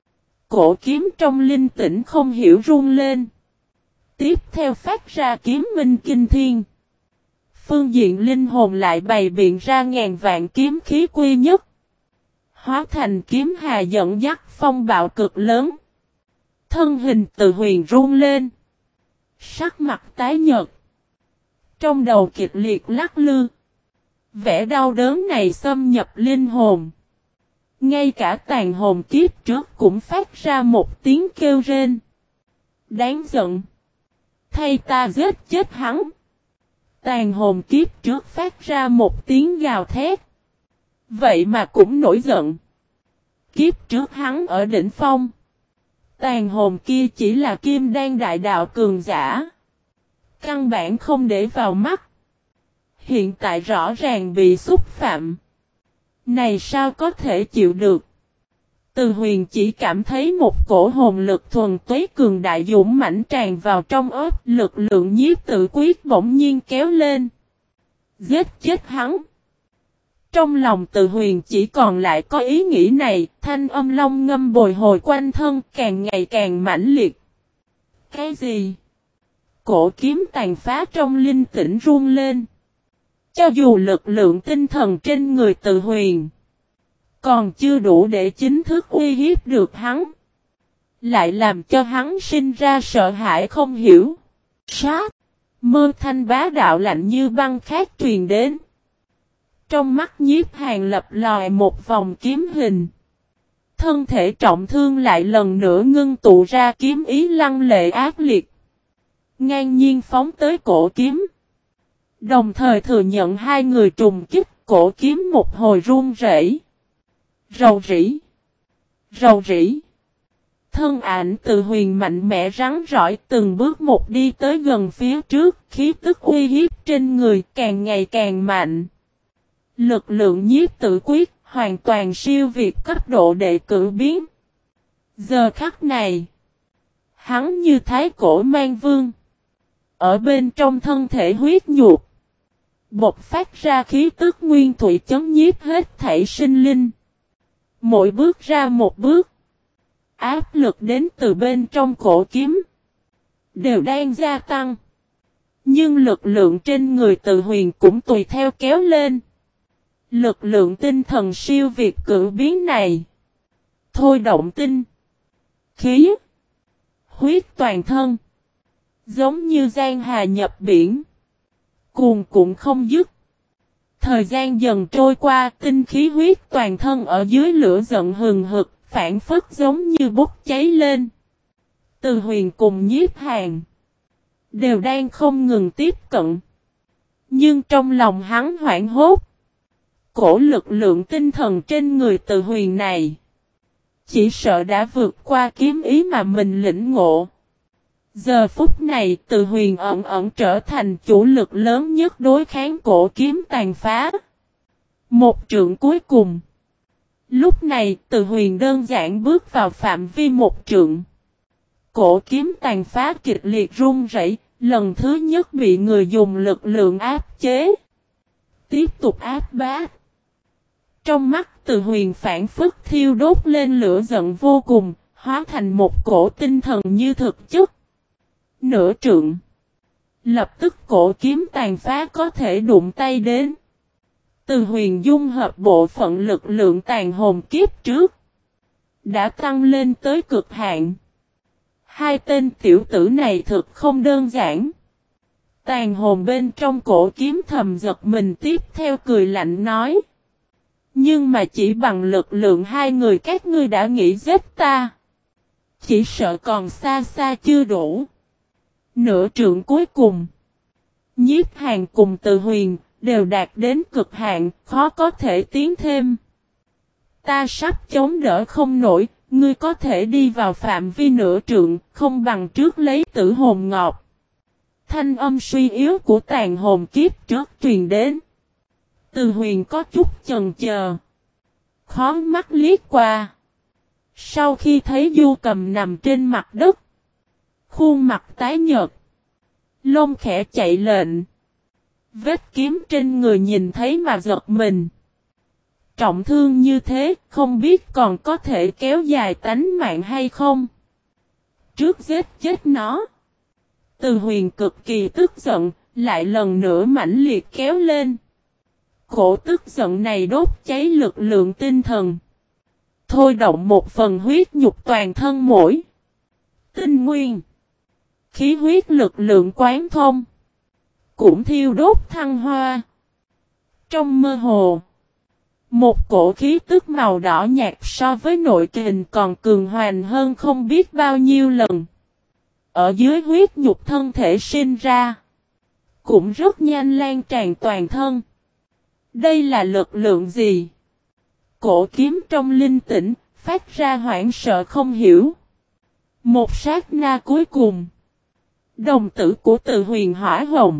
Cổ kiếm trong linh tĩnh không hiểu run lên. Tiếp theo phát ra kiếm minh kinh thiên. Phương diện linh hồn lại bày biện ra ngàn vạn kiếm khí quy nhất. Hóa thành kiếm hà dẫn dắt phong bạo cực lớn. Thân hình Từ Huyền run lên. Sắc mặt tái nhợt. Trong đầu kịch liệt lắc lư. Vẻ đau đớn này xâm nhập linh hồn. Ngay cả tàn hồn kiếp trước cũng phát ra một tiếng kêu rên. Đáng giận. Thay ta giết chết hắn. Tàn hồn kiếp trước phát ra một tiếng gào thét. Vậy mà cũng nổi giận. Kiếp trước hắn ở đỉnh phong. Tàn hồn kia chỉ là kim đan đại đạo cường giả. Căn bản không để vào mắt. Hiện tại rõ ràng bị xúc phạm. Này sao có thể chịu được. Từ Huyền chỉ cảm thấy một cổ hồn lực thuần túy cường đại dũng mãnh tràn vào trong ớt, lực lượng nhiếp tự quyết bỗng nhiên kéo lên. Giết chết hắn. Trong lòng Từ Huyền chỉ còn lại có ý nghĩ này, thanh âm long ngâm bồi hồi quanh thân càng ngày càng mãnh liệt. Cái gì? Cổ kiếm tàn phá trong linh tĩnh run lên. Cho dù lực lượng tinh thần trên người Từ Huyền còn chưa đủ để chính thức uy hiếp được hắn. Lại làm cho hắn sinh ra sợ hãi không hiểu. Sát. Mơ thanh bá đạo lạnh như băng khác truyền đến. Trong mắt Nhiếp Hàn lập lòi một vòng kiếm hình. Thân thể trọng thương lại lần nữa ngưng tụ ra kiếm ý lăng lệ ác liệt. Ngang nhiên phóng tới cổ kiếm. Đồng thời thừa nhận hai người trùng kích, cổ kiếm một hồi run rẩy. Rầu rĩ. Rầu rĩ. Thân ảnh Từ Huyền mạnh mẽ rắn rỏi từng bước một đi tới gần phía trước, khí tức uy hiếp trên người càng ngày càng mạnh. Lực lượng nhiếp tự quyết hoàn toàn siêu việt cấp độ đệ cử biến. Giờ khắc này, hắn như thái cổ mang vương. Ở bên trong thân thể huyết nhục, bộc phát ra khí tức nguyên thủy chấn nhiếp hết thảy sinh linh. Mỗi bước ra một bước, áp lực đến từ bên trong cổ kiếm đều đang gia tăng. Nhưng lực lượng trên người Từ Huyền cũng tùy theo kéo lên. Lực lượng tinh thần siêu việt cử biến này. Thôi động tinh, khí, huyết toàn thân. Giống như giang hà nhập biển. Cuồn cuộn không dứt. Thời gian dần trôi qua, tinh khí huyết toàn thân ở dưới lửa giận hừng hực, phản phất giống như bốc cháy lên. Từ Huyền cùng Nhiếp Hàn đều đang không ngừng tiếp cận. Nhưng trong lòng hắn hoảng hốt. Cổ lực lượng tinh thần trên người Từ Huyền này chỉ sợ đã vượt qua kiếm ý mà mình lĩnh ngộ. Giờ phút này Từ Huyền ẩn ẩn trở thành chủ lực lớn nhất đối kháng cổ kiếm tàn phá. Một trượng cuối cùng. Lúc này Từ Huyền đơn giản bước vào phạm vi một trượng. Cổ kiếm tàn phá kịch liệt run rẩy, lần thứ nhất bị người dùng lực lượng áp chế. Tiếp tục áp bá. Trong mắt Từ Huyền phản phất thiêu đốt lên lửa giận vô cùng, hóa thành một cổ tinh thần như thực chất. Nửa trượng. Lập tức cổ kiếm tàn phá có thể đụng tay đến. Từ Huyền dung hợp bộ phận lực lượng tàn hồn kiếp trước. Đã tăng lên tới cực hạn. Hai tên tiểu tử này thực không đơn giản. Tàn hồn bên trong cổ kiếm thầm giật mình tiếp theo cười lạnh nói. Nhưng mà chỉ bằng lực lượng hai người các ngươi đã nghĩ giết ta. Chỉ sợ còn xa xa chưa đủ. Nửa trượng cuối cùng. Nhiếp Hàn cùng Từ Huyền đều đạt đến cực hạn, khó có thể tiến thêm. Ta sắp chống đỡ không nổi, ngươi có thể đi vào phạm vi nửa trượng, không bằng trước lấy tử hồn ngọc. Thanh âm suy yếu của tàn hồn kiếp trước truyền đến. Từ Huyền có chút chần chờ. Khó mắt liếc qua. Sau khi thấy Du Cầm nằm trên mặt đất. Khuôn mặt tái nhợt. Lông khẽ chạy lệnh. Vết kiếm trên người nhìn thấy mà giật mình. Trọng thương như thế, không biết còn có thể kéo dài tánh mạng hay không. Trước giết chết nó. Từ Huyền cực kỳ tức giận, lại lần nữa mãnh liệt kéo lên. Cổ tức giận này đốt cháy lực lượng tinh thần. Thôi động một phần huyết nhục toàn thân mỗi. Tinh nguyên. Khí huyết lực lượng quán thông. Cũng thiêu đốt thăng hoa. Trong mơ hồ. Một cổ khí tức màu đỏ nhạt so với nội kình còn cường hoành hơn không biết bao nhiêu lần. Ở dưới huyết nhục thân thể sinh ra. Cũng rất nhanh lan tràn toàn thân. Đây là lực lượng gì? Cổ kiếm trong linh tĩnh, phát ra hoảng sợ không hiểu. Một sát na cuối cùng. Đồng tử của Từ Huyền hỏa hồng.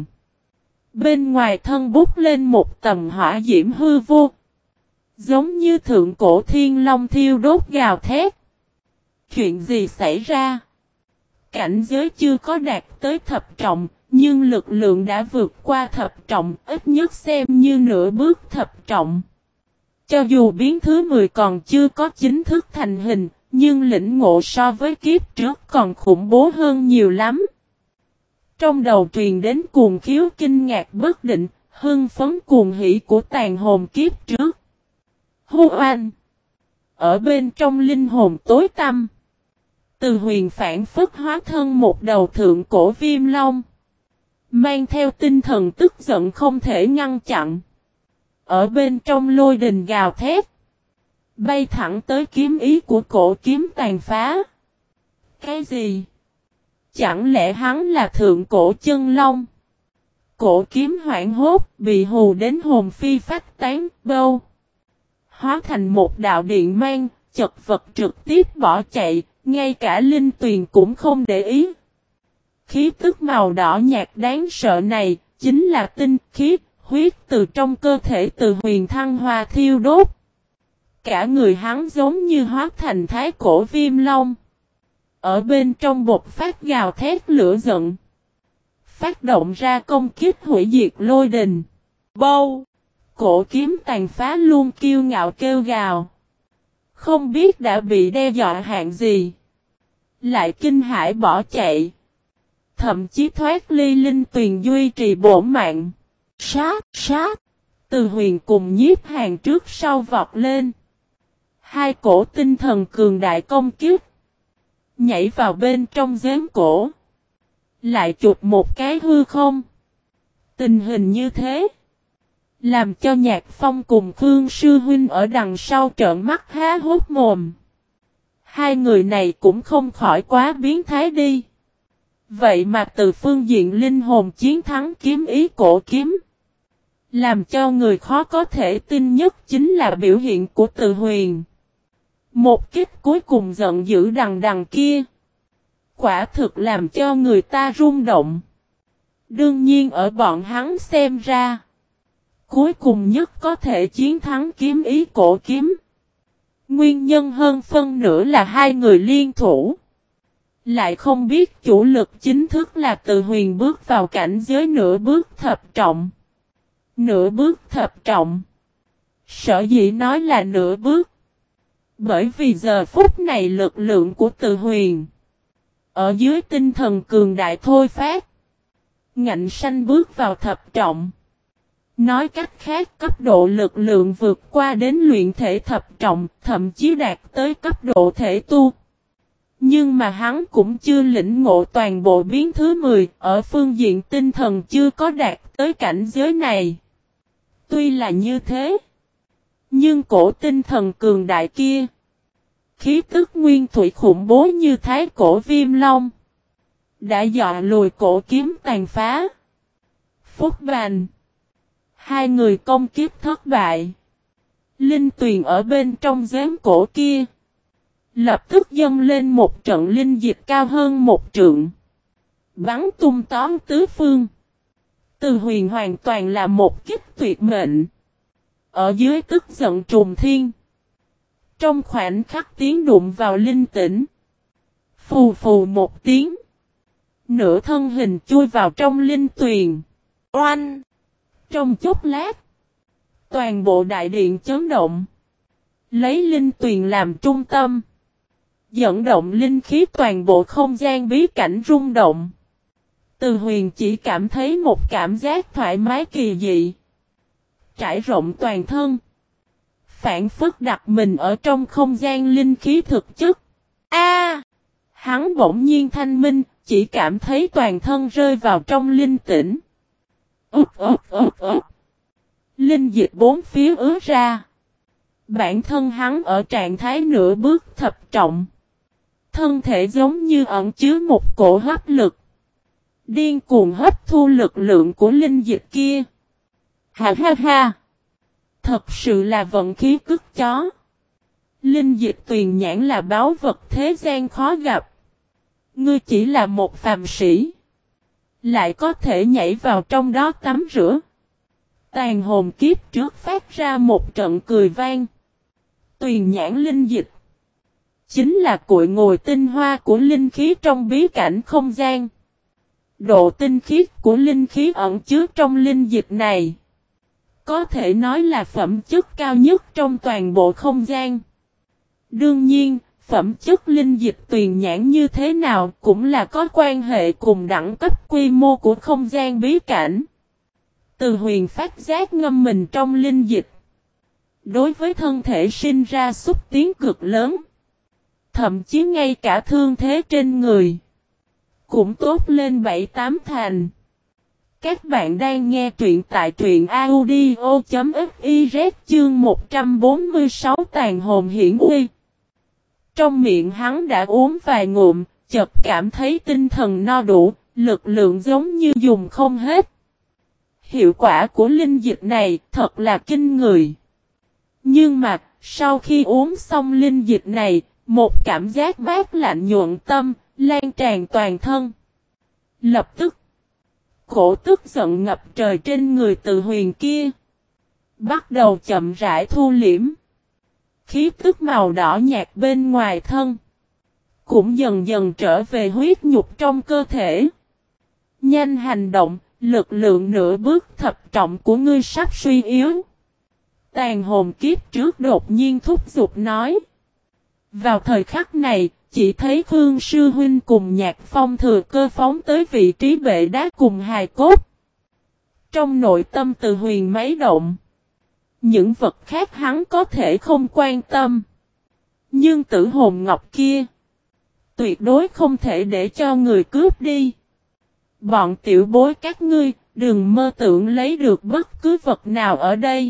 Bên ngoài thân bút lên một tầng hỏa diễm hư vô. Giống như thượng cổ thiên long thiêu đốt gào thét. Chuyện gì xảy ra? Cảnh giới chưa có đạt tới thập trọng, nhưng lực lượng đã vượt qua thập trọng, ít nhất xem như nửa bước thập trọng. Cho dù biến thứ mười còn chưa có chính thức thành hình, nhưng lĩnh ngộ so với kiếp trước còn khủng bố hơn nhiều lắm. Trong đầu truyền đến cuồng khiếu kinh ngạc bất định, hưng phấn cuồng hỉ của tàn hồn kiếp trước. Hô oanh! Ở bên trong linh hồn tối tăm, Từ Huyền phản phất hóa thân một đầu thượng cổ viêm long. Mang theo tinh thần tức giận không thể ngăn chặn. Ở bên trong lôi đình gào thét. Bay thẳng tới kiếm ý của cổ kiếm tàn phá. Cái gì? Chẳng lẽ hắn là thượng cổ chân long? Cổ kiếm hoảng hốt, bị hù đến hồn phi phách tán, bâu. Hóa thành một đạo điện mang, chật vật trực tiếp bỏ chạy, ngay cả linh tuyền cũng không để ý. Khí tức màu đỏ nhạt đáng sợ này, chính là tinh khí, huyết từ trong cơ thể Từ Huyền thăng hoa thiêu đốt. Cả người hắn giống như hóa thành thái cổ viêm long. Ở bên trong bột phát gào thét lửa giận. Phát động ra công kích hủy diệt lôi đình. Bâu! Cổ kiếm tàn phá luôn kiêu ngạo kêu gào. Không biết đã bị đe dọa hạng gì. Lại kinh hãi bỏ chạy. Thậm chí thoát ly linh tuyền duy trì bổn mạng. Sát, sát. Từ Huyền cùng Nhiếp Hàn trước sau vọt lên. Hai cổ tinh thần cường đại công kiếp. Nhảy vào bên trong giếng cổ. Lại chụp một cái hư không. Tình hình như thế. Làm cho Nhạc Phong cùng Khương Sư Huynh ở đằng sau trợn mắt há hốt mồm. Hai người này cũng không khỏi quá biến thái đi. Vậy mà từ phương diện linh hồn chiến thắng kiếm ý cổ kiếm. Làm cho người khó có thể tin nhất chính là biểu hiện của Từ Huyền. Một kích cuối cùng giận dữ đằng đằng kia. Quả thực làm cho người ta rung động. Đương nhiên ở bọn hắn xem ra. Cuối cùng nhất có thể chiến thắng kiếm ý cổ kiếm. Nguyên nhân hơn phân nửa là hai người liên thủ. Lại không biết chủ lực chính thức là Từ Huyền bước vào cảnh giới nửa bước thập trọng. Nửa bước thập trọng. Sở dĩ nói là nửa bước. Bởi vì giờ phút này lực lượng của Từ Huyền. Ở dưới tinh thần cường đại thôi phát. Ngạnh sanh bước vào thập trọng. Nói cách khác cấp độ lực lượng vượt qua đến luyện thể thập trọng, thậm chí đạt tới cấp độ thể tu. Nhưng mà hắn cũng chưa lĩnh ngộ toàn bộ biến thứ mười, ở phương diện tinh thần chưa có đạt tới cảnh giới này. Tuy là như thế, nhưng cổ tinh thần cường đại kia, khí tức nguyên thủy khủng bố như thái cổ viêm long, đã dọa lùi cổ kiếm tàn phá. Phúc bành. Hai người công kiếp thất bại. Linh tuyền ở bên trong giếng cổ kia lập tức dâng lên một trận linh dịch cao hơn một trượng, bắn tung tóm tứ phương. Từ Huyền hoàn toàn là một kích tuyệt mệnh. Ở dưới tức giận trùng thiên. Trong khoảnh khắc tiến đụng vào linh tĩnh. Phù phù một tiếng. Nửa thân hình chui vào trong linh tuyền. Oanh! Trong chốc lát. Toàn bộ đại điện chấn động. Lấy linh tuyền làm trung tâm. Dẫn động linh khí toàn bộ không gian bí cảnh rung động. Từ Huyền chỉ cảm thấy một cảm giác thoải mái kỳ dị. Trải rộng toàn thân. Phản phất đặt mình ở trong không gian linh khí thực chất. A! Hắn bỗng nhiên thanh minh, chỉ cảm thấy toàn thân rơi vào trong linh tĩnh. Úp úp úp úp. Linh dịch bốn phía ứa ra. Bản thân hắn ở trạng thái nửa bước thập trọng. Thân thể giống như ẩn chứa một cổ hấp lực. Điên cuồng hấp thu lực lượng của linh dịch kia. Ha ha ha. Thật sự là vận khí cứt chó. Linh dịch tuyền nhãn là báu vật thế gian khó gặp. Ngươi chỉ là một phàm sĩ. Lại có thể nhảy vào trong đó tắm rửa. Tàn hồn kiếp trước phát ra một trận cười vang. Tuyền nhãn linh dịch. Chính là cội ngồi tinh hoa của linh khí trong bí cảnh không gian. Độ tinh khiết của linh khí ẩn chứa trong linh dịch này. Có thể nói là phẩm chất cao nhất trong toàn bộ không gian. Đương nhiên, phẩm chất linh dịch tuyền nhãn như thế nào cũng là có quan hệ cùng đẳng cấp quy mô của không gian bí cảnh. Từ Huyền phát giác ngâm mình trong linh dịch. Đối với thân thể sinh ra xúc tiến cực lớn. Thậm chí ngay cả thương thế trên người. Cũng tốt lên bảy tám thành. Các bạn đang nghe truyện tại truyện audio.fiz chương một trăm bốn mươi sáu tàn hồn hiển uy. Trong miệng hắn đã uống vài ngụm, chợt cảm thấy tinh thần no đủ, lực lượng giống như dùng không hết. Hiệu quả của linh dịch này thật là kinh người. Nhưng mà, sau khi uống xong linh dịch này, một cảm giác mát lạnh nhuận tâm, lan tràn toàn thân. Lập tức, cổ tức giận ngập trời trên người Từ Huyền kia. Bắt đầu chậm rãi thu liễm. Khí tức màu đỏ nhạt bên ngoài thân. Cũng dần dần trở về huyết nhục trong cơ thể. Nhanh hành động, lực lượng nửa bước thập trọng của ngươi sắp suy yếu. Tàn hồn kiếp trước đột nhiên thúc giục nói. Vào thời khắc này, chỉ thấy Khương Sư Huynh cùng Nhạc Phong thừa cơ phóng tới vị trí bệ đá cùng hài cốt. Trong nội tâm Từ Huyền mấy động. Những vật khác hắn có thể không quan tâm. Nhưng tử hồn ngọc kia, tuyệt đối không thể để cho người cướp đi. Bọn tiểu bối các ngươi, đừng mơ tưởng lấy được bất cứ vật nào ở đây.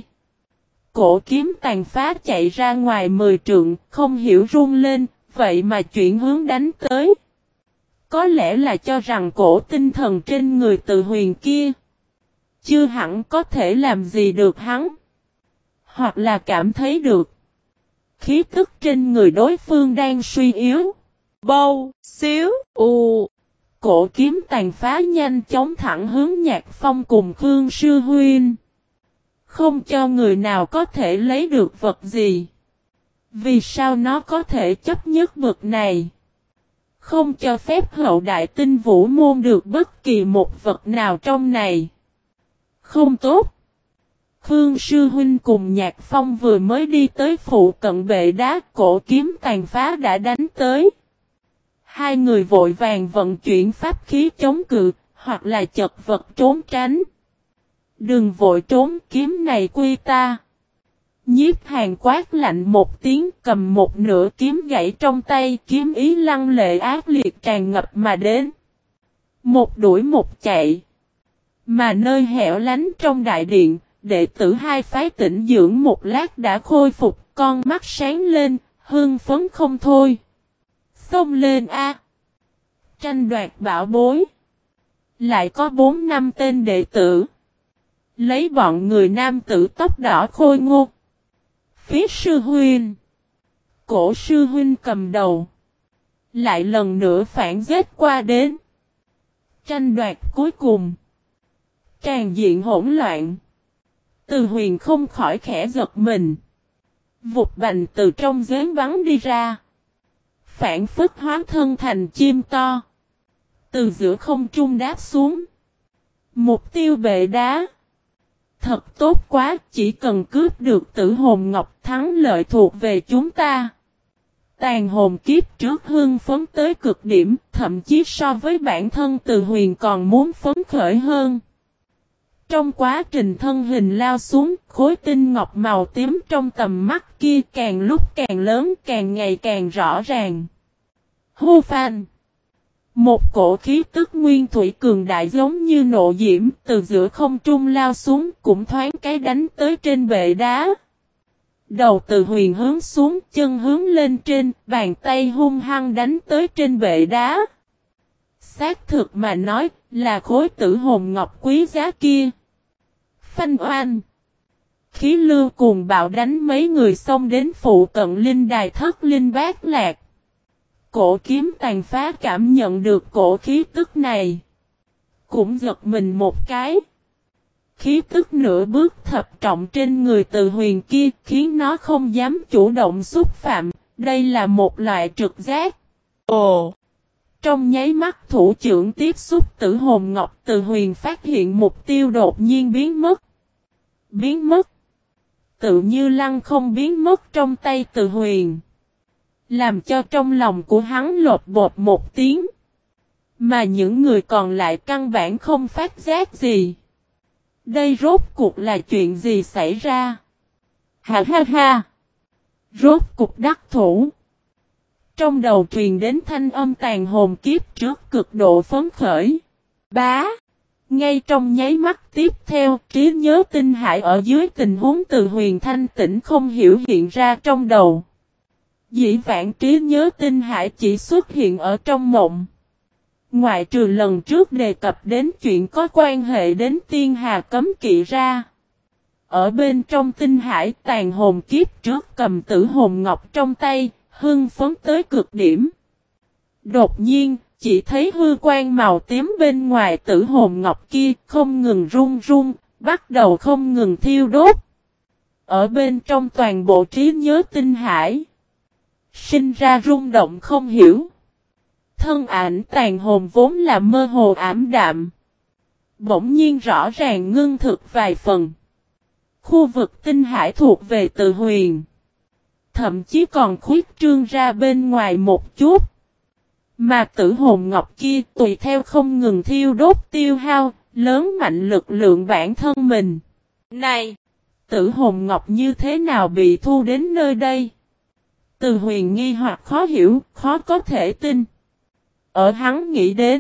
Cổ kiếm tàn phá chạy ra ngoài mười trượng, không hiểu run lên, vậy mà chuyển hướng đánh tới. Có lẽ là cho rằng cổ tinh thần trên người Từ Huyền kia chưa hẳn có thể làm gì được hắn. Hoặc là cảm thấy được khí tức trên người đối phương đang suy yếu. Bâu, xíu, ù. Cổ kiếm tàn phá nhanh chóng thẳng hướng Nhạc Phong cùng Khương Sư Huynh. Không cho người nào có thể lấy được vật gì. Vì sao nó có thể chấp nhất bực này? Không cho phép hậu đại tinh vũ môn được bất kỳ một vật nào trong này. Không tốt. Khương Sư Huynh cùng Nhạc Phong vừa mới đi tới phụ cận bệ đá, cổ kiếm tàn phá đã đánh tới. Hai người vội vàng vận chuyển pháp khí chống cự, hoặc là chật vật trốn tránh. Đừng vội trốn, kiếm này quy ta. Nhiếp Hàn quát lạnh một tiếng, cầm một nửa kiếm gãy trong tay, kiếm ý lăng lệ ác liệt tràn ngập mà đến. Một đuổi một chạy. Mà nơi hẻo lánh trong đại điện, đệ tử hai phái tĩnh dưỡng một lát đã khôi phục, con mắt sáng lên, hưng phấn không thôi. Xông lên a! Tranh đoạt bảo bối. Lại có bốn năm tên đệ tử. Lấy bọn người nam tử tóc đỏ khôi ngô. Phía sư huynh. Cổ sư huynh cầm đầu. Lại lần nữa phản giết qua đến. Tranh đoạt cuối cùng. Tràn diện hỗn loạn. Từ Huyền không khỏi khẽ giật mình. Vụt bành từ trong giếng bắn đi ra. Phản phất hóa thân thành chim to. Từ giữa không trung đáp xuống. Mục tiêu bệ đá. Thật tốt quá, chỉ cần cướp được tử hồn ngọc thắng lợi thuộc về chúng ta. Tàn hồn kiếp trước hưng phấn tới cực điểm, thậm chí so với bản thân Từ Huyền còn muốn phấn khởi hơn. Trong quá trình thân hình lao xuống, khối tinh ngọc màu tím trong tầm mắt kia càng lúc càng lớn, càng ngày càng rõ ràng. Hô phan! Một cổ khí tức nguyên thủy cường đại giống như nộ diễm từ giữa không trung lao xuống cũng thoáng cái đánh tới trên bệ đá. Đầu Từ Huyền hướng xuống, chân hướng lên trên, bàn tay hung hăng đánh tới trên bệ đá. Xác thực mà nói là khối tử hồn ngọc quý giá kia. Phanh oan! Khí lưu cuồng bạo đánh mấy người xông đến phụ cận linh đài thất linh bát lạc. Cổ kiếm tàn phá cảm nhận được cổ khí tức này. Cũng giật mình một cái. Khí tức nửa bước thập trọng trên người Từ Huyền kia khiến nó không dám chủ động xúc phạm. Đây là một loại trực giác. Ồ! Trong nháy mắt thủ trưởng tiếp xúc tử hồn ngọc, Từ Huyền phát hiện mục tiêu đột nhiên biến mất. Biến mất. Tự như lăng không biến mất trong tay Từ Huyền. Làm cho trong lòng của hắn lột bột một tiếng. Mà những người còn lại căn bản không phát giác gì. Đây rốt cuộc là chuyện gì xảy ra? Ha ha ha! Rốt cuộc đắc thủ. Trong đầu truyền đến thanh âm tàn hồn kiếp trước cực độ phấn khởi. Bá! Ngay trong nháy mắt tiếp theo, trí nhớ tinh hải ở dưới tình huống Từ Huyền thanh tỉnh không hiểu hiện ra trong đầu. Dĩ vãng trí nhớ tinh hải chỉ xuất hiện ở trong mộng. Ngoại trừ lần trước đề cập đến chuyện có quan hệ đến tiên hà cấm kỵ ra. Ở bên trong tinh hải tàn hồn kiếp trước cầm tử hồn ngọc trong tay, hưng phấn tới cực điểm. Đột nhiên, chỉ thấy hư quang màu tím bên ngoài tử hồn ngọc kia không ngừng rung rung, bắt đầu không ngừng thiêu đốt. Ở bên trong toàn bộ trí nhớ tinh hải, sinh ra rung động không hiểu. Thân ảnh tàn hồn vốn là mơ hồ ảm đạm. Bỗng nhiên rõ ràng ngưng thực vài phần. Khu vực tinh hải thuộc về Từ Huyền. Thậm chí còn khuyết trương ra bên ngoài một chút. Mà tử hồn ngọc kia tùy theo không ngừng thiêu đốt tiêu hao, lớn mạnh lực lượng bản thân mình. Này! Tử hồn ngọc như thế nào bị thu đến nơi đây? Từ Huyền nghi hoặc khó hiểu, khó có thể tin. Ở hắn nghĩ đến.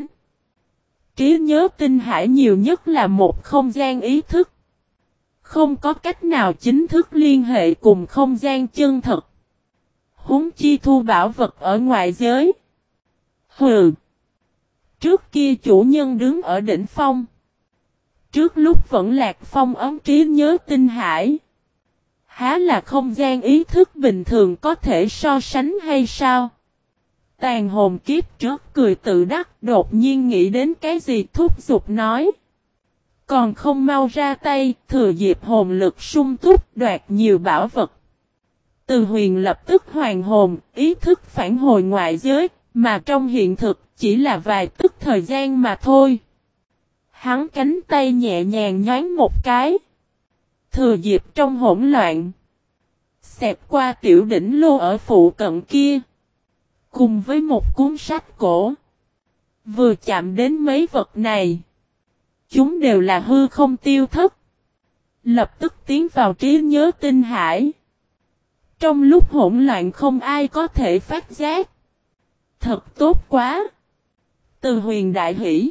Trí nhớ tinh hải nhiều nhất là một không gian ý thức. Không có cách nào chính thức liên hệ cùng không gian chân thật. Huống chi thu bảo vật ở ngoại giới. Hừ. Trước kia chủ nhân đứng ở đỉnh phong. Trước lúc vẫn lạc phong ấm trí nhớ tinh hải. Há là không gian ý thức bình thường có thể so sánh hay sao? Tàn hồn kiếp trước cười tự đắc đột nhiên nghĩ đến cái gì thúc giục nói. Còn không mau ra tay, thừa dịp hồn lực sung túc đoạt nhiều bảo vật. Từ Huyền lập tức hoàn hồn, ý thức phản hồi ngoại giới, mà trong hiện thực chỉ là vài tức thời gian mà thôi. Hắn cánh tay nhẹ nhàng nhoáng một cái. Thừa dịp trong hỗn loạn. Xẹp qua tiểu đỉnh lô ở phụ cận kia. Cùng với một cuốn sách cổ. Vừa chạm đến mấy vật này. Chúng đều là hư không tiêu thất. Lập tức tiến vào trí nhớ tinh hải. Trong lúc hỗn loạn không ai có thể phát giác. Thật tốt quá. Từ Huyền đại hỉ.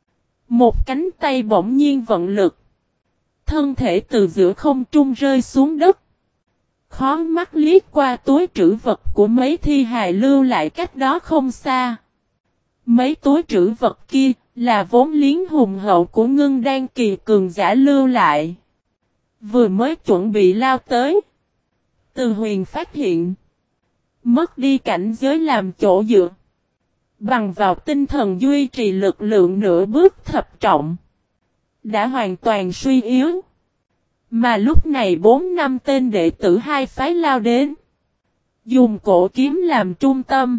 Một cánh tay bỗng nhiên vận lực. Thân thể từ giữa không trung rơi xuống đất. Khó mắt liếc qua túi trữ vật của mấy thi hài lưu lại cách đó không xa. Mấy túi trữ vật kia, là vốn liếng hùng hậu của Ngưng Đan kỳ cường giả lưu lại. Vừa mới chuẩn bị lao tới, Từ Huyền phát hiện mất đi cảnh giới làm chỗ dựa, bằng vào tinh thần duy trì lực lượng nửa bước thập trọng, đã hoàn toàn suy yếu. Mà lúc này bốn năm tên đệ tử hai phái lao đến, dùng cổ kiếm làm trung tâm,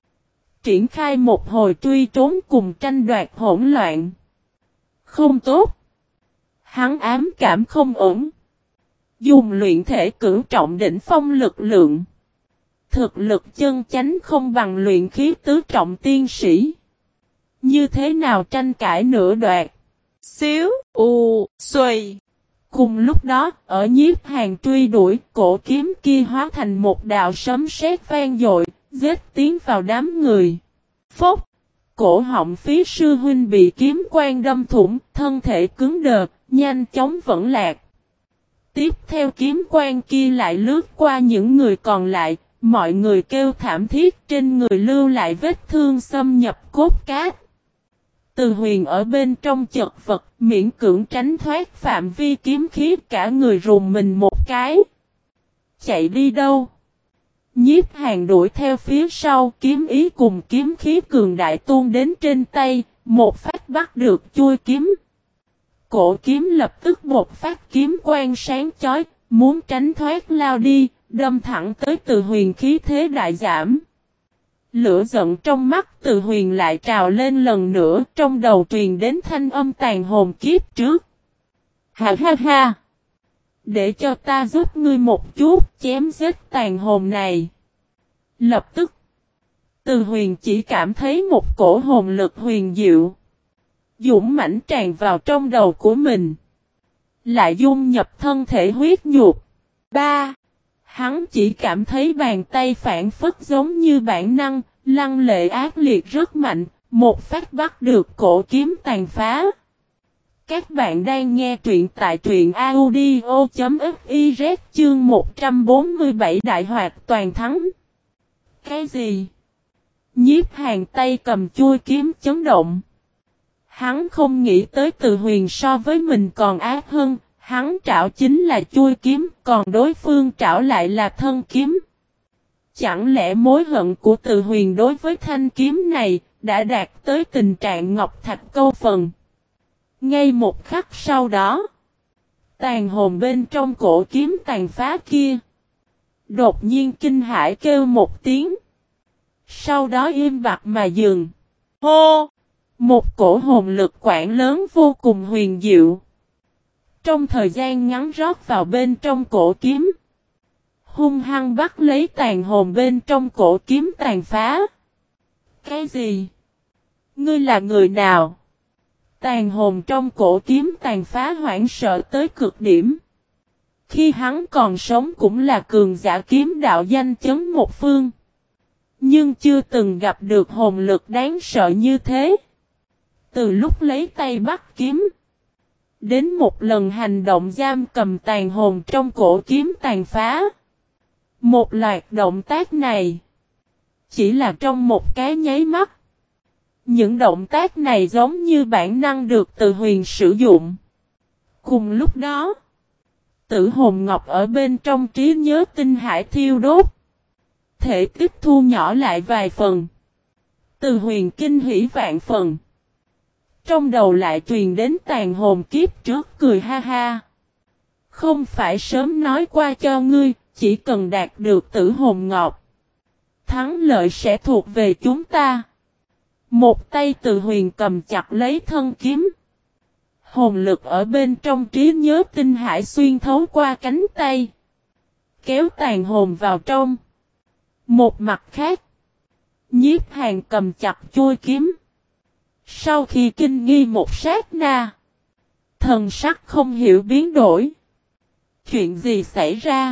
triển khai một hồi truy trốn cùng tranh đoạt hỗn loạn. Không tốt. Hắn ám cảm không ổn. Dùng luyện thể cửu trọng đỉnh phong lực lượng. Thực lực chân chánh không bằng luyện khí tứ trọng tiên sĩ. Như thế nào tranh cãi nửa đoạt. Xíu, u, xuôi. Cùng lúc đó, ở Nhiếp Hàn truy đuổi, cổ kiếm kia hóa thành một đạo sấm sét vang dội, giết tiến vào đám người. Phốc! Cổ họng Phí sư huynh bị kiếm quang đâm thủng, thân thể cứng đờ, nhanh chóng vẫn lạc. Tiếp theo kiếm quang kia lại lướt qua những người còn lại, mọi người kêu thảm thiết, trên người lưu lại vết thương xâm nhập cốt cát. Từ Huyền ở bên trong chật vật, miễn cưỡng tránh thoát phạm vi kiếm khí, cả người rùng mình một cái. Chạy đi đâu? Nhiếp Hàn đuổi theo phía sau, kiếm ý cùng kiếm khí cường đại tuôn đến trên tay, một phát bắt được chui kiếm. Cổ kiếm lập tức một phát kiếm quang sáng chói, muốn tránh thoát lao đi, đâm thẳng tới Từ Huyền, khí thế đại giảm. Lửa giận trong mắt Từ Huyền lại trào lên lần nữa, trong đầu truyền đến thanh âm tàn hồn kiếp trước. Ha ha ha! Để cho ta giúp ngươi một chút, chém giết tàn hồn này. Lập tức, Từ Huyền chỉ cảm thấy một cổ hồn lực huyền diệu, dũng mãnh tràn vào trong đầu của mình, lại dung nhập thân thể huyết nhục. Ba, hắn chỉ cảm thấy bàn tay phản phất giống như bản năng, lăng lệ ác liệt rất mạnh, một phát bắt được cổ kiếm tàn phá. Các bạn đang nghe truyện tại truyện audio chấm fiz chương một trăm bốn mươi bảy đại hoạt toàn thắng. Cái gì? Nhiếp Hàn tay cầm chui kiếm chấn động. Hắn không nghĩ tới Từ Huyền so với mình còn ác hơn, hắn trảo chính là chui kiếm, còn đối phương trảo lại là thân kiếm. Chẳng lẽ mối hận của Từ Huyền đối với thanh kiếm này đã đạt tới tình trạng ngọc thạch câu phần? Ngay một khắc sau đó, tàn hồn bên trong cổ kiếm tàn phá kia đột nhiên kinh hãi kêu một tiếng, sau đó im bặt mà dừng. Hô! Một cổ hồn lực quảng lớn vô cùng huyền diệu, trong thời gian ngắn rót vào bên trong cổ kiếm, hung hăng bắt lấy tàn hồn bên trong cổ kiếm tàn phá. Cái gì? Ngươi là người nào? Tàn hồn trong cổ kiếm tàn phá hoảng sợ tới cực điểm. Khi hắn còn sống cũng là cường giả kiếm đạo danh chấn một phương, nhưng chưa từng gặp được hồn lực đáng sợ như thế. Từ lúc lấy tay bắt kiếm, đến một lần hành động giam cầm tàn hồn trong cổ kiếm tàn phá, một loạt động tác này chỉ là trong một cái nháy mắt. Những động tác này giống như bản năng được Từ Huyền sử dụng. Cùng lúc đó, Tử hồn ngọc ở bên trong trí nhớ tinh hải thiêu đốt, thể tiếp thu nhỏ lại vài phần. Từ Huyền kinh hỉ vạn phần. Trong đầu lại truyền đến tàn hồn kiếp trước cười ha ha. Không phải sớm nói qua cho ngươi, chỉ cần đạt được Tử hồn ngọc, thắng lợi sẽ thuộc về chúng ta. Một tay Từ Huyền cầm chặt lấy thân kiếm. Hồn lực ở bên trong trí nhớ tinh hải xuyên thấu qua cánh tay, kéo tàn hồn vào trong. Một mặt khác, Nhiếp Hàn cầm chặt chuôi kiếm. Sau khi kinh nghi một sát na, thần sắc không hiểu biến đổi. Chuyện gì xảy ra?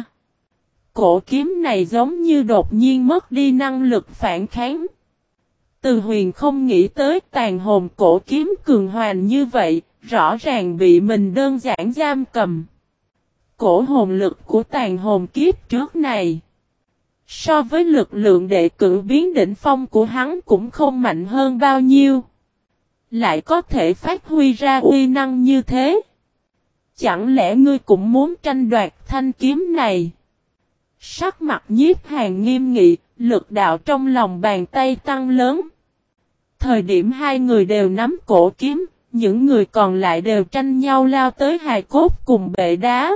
Cổ kiếm này giống như đột nhiên mất đi năng lực phản kháng. Từ Huyền không nghĩ tới tàn hồn cổ kiếm cường hoành như vậy, rõ ràng bị mình đơn giản giam cầm. Cổ hồn lực của tàn hồn kiếp trước này, so với lực lượng đệ cử biến đỉnh phong của hắn cũng không mạnh hơn bao nhiêu. lại có thể phát huy ra uy năng như thế. Chẳng lẽ ngươi cũng muốn tranh đoạt thanh kiếm này? Sắc mặt Nhiếp Hàn nghiêm nghị, lực đạo trong lòng bàn tay tăng lớn. Thời điểm hai người đều nắm cổ kiếm, những người còn lại đều tranh nhau lao tới hài cốt cùng bệ đá.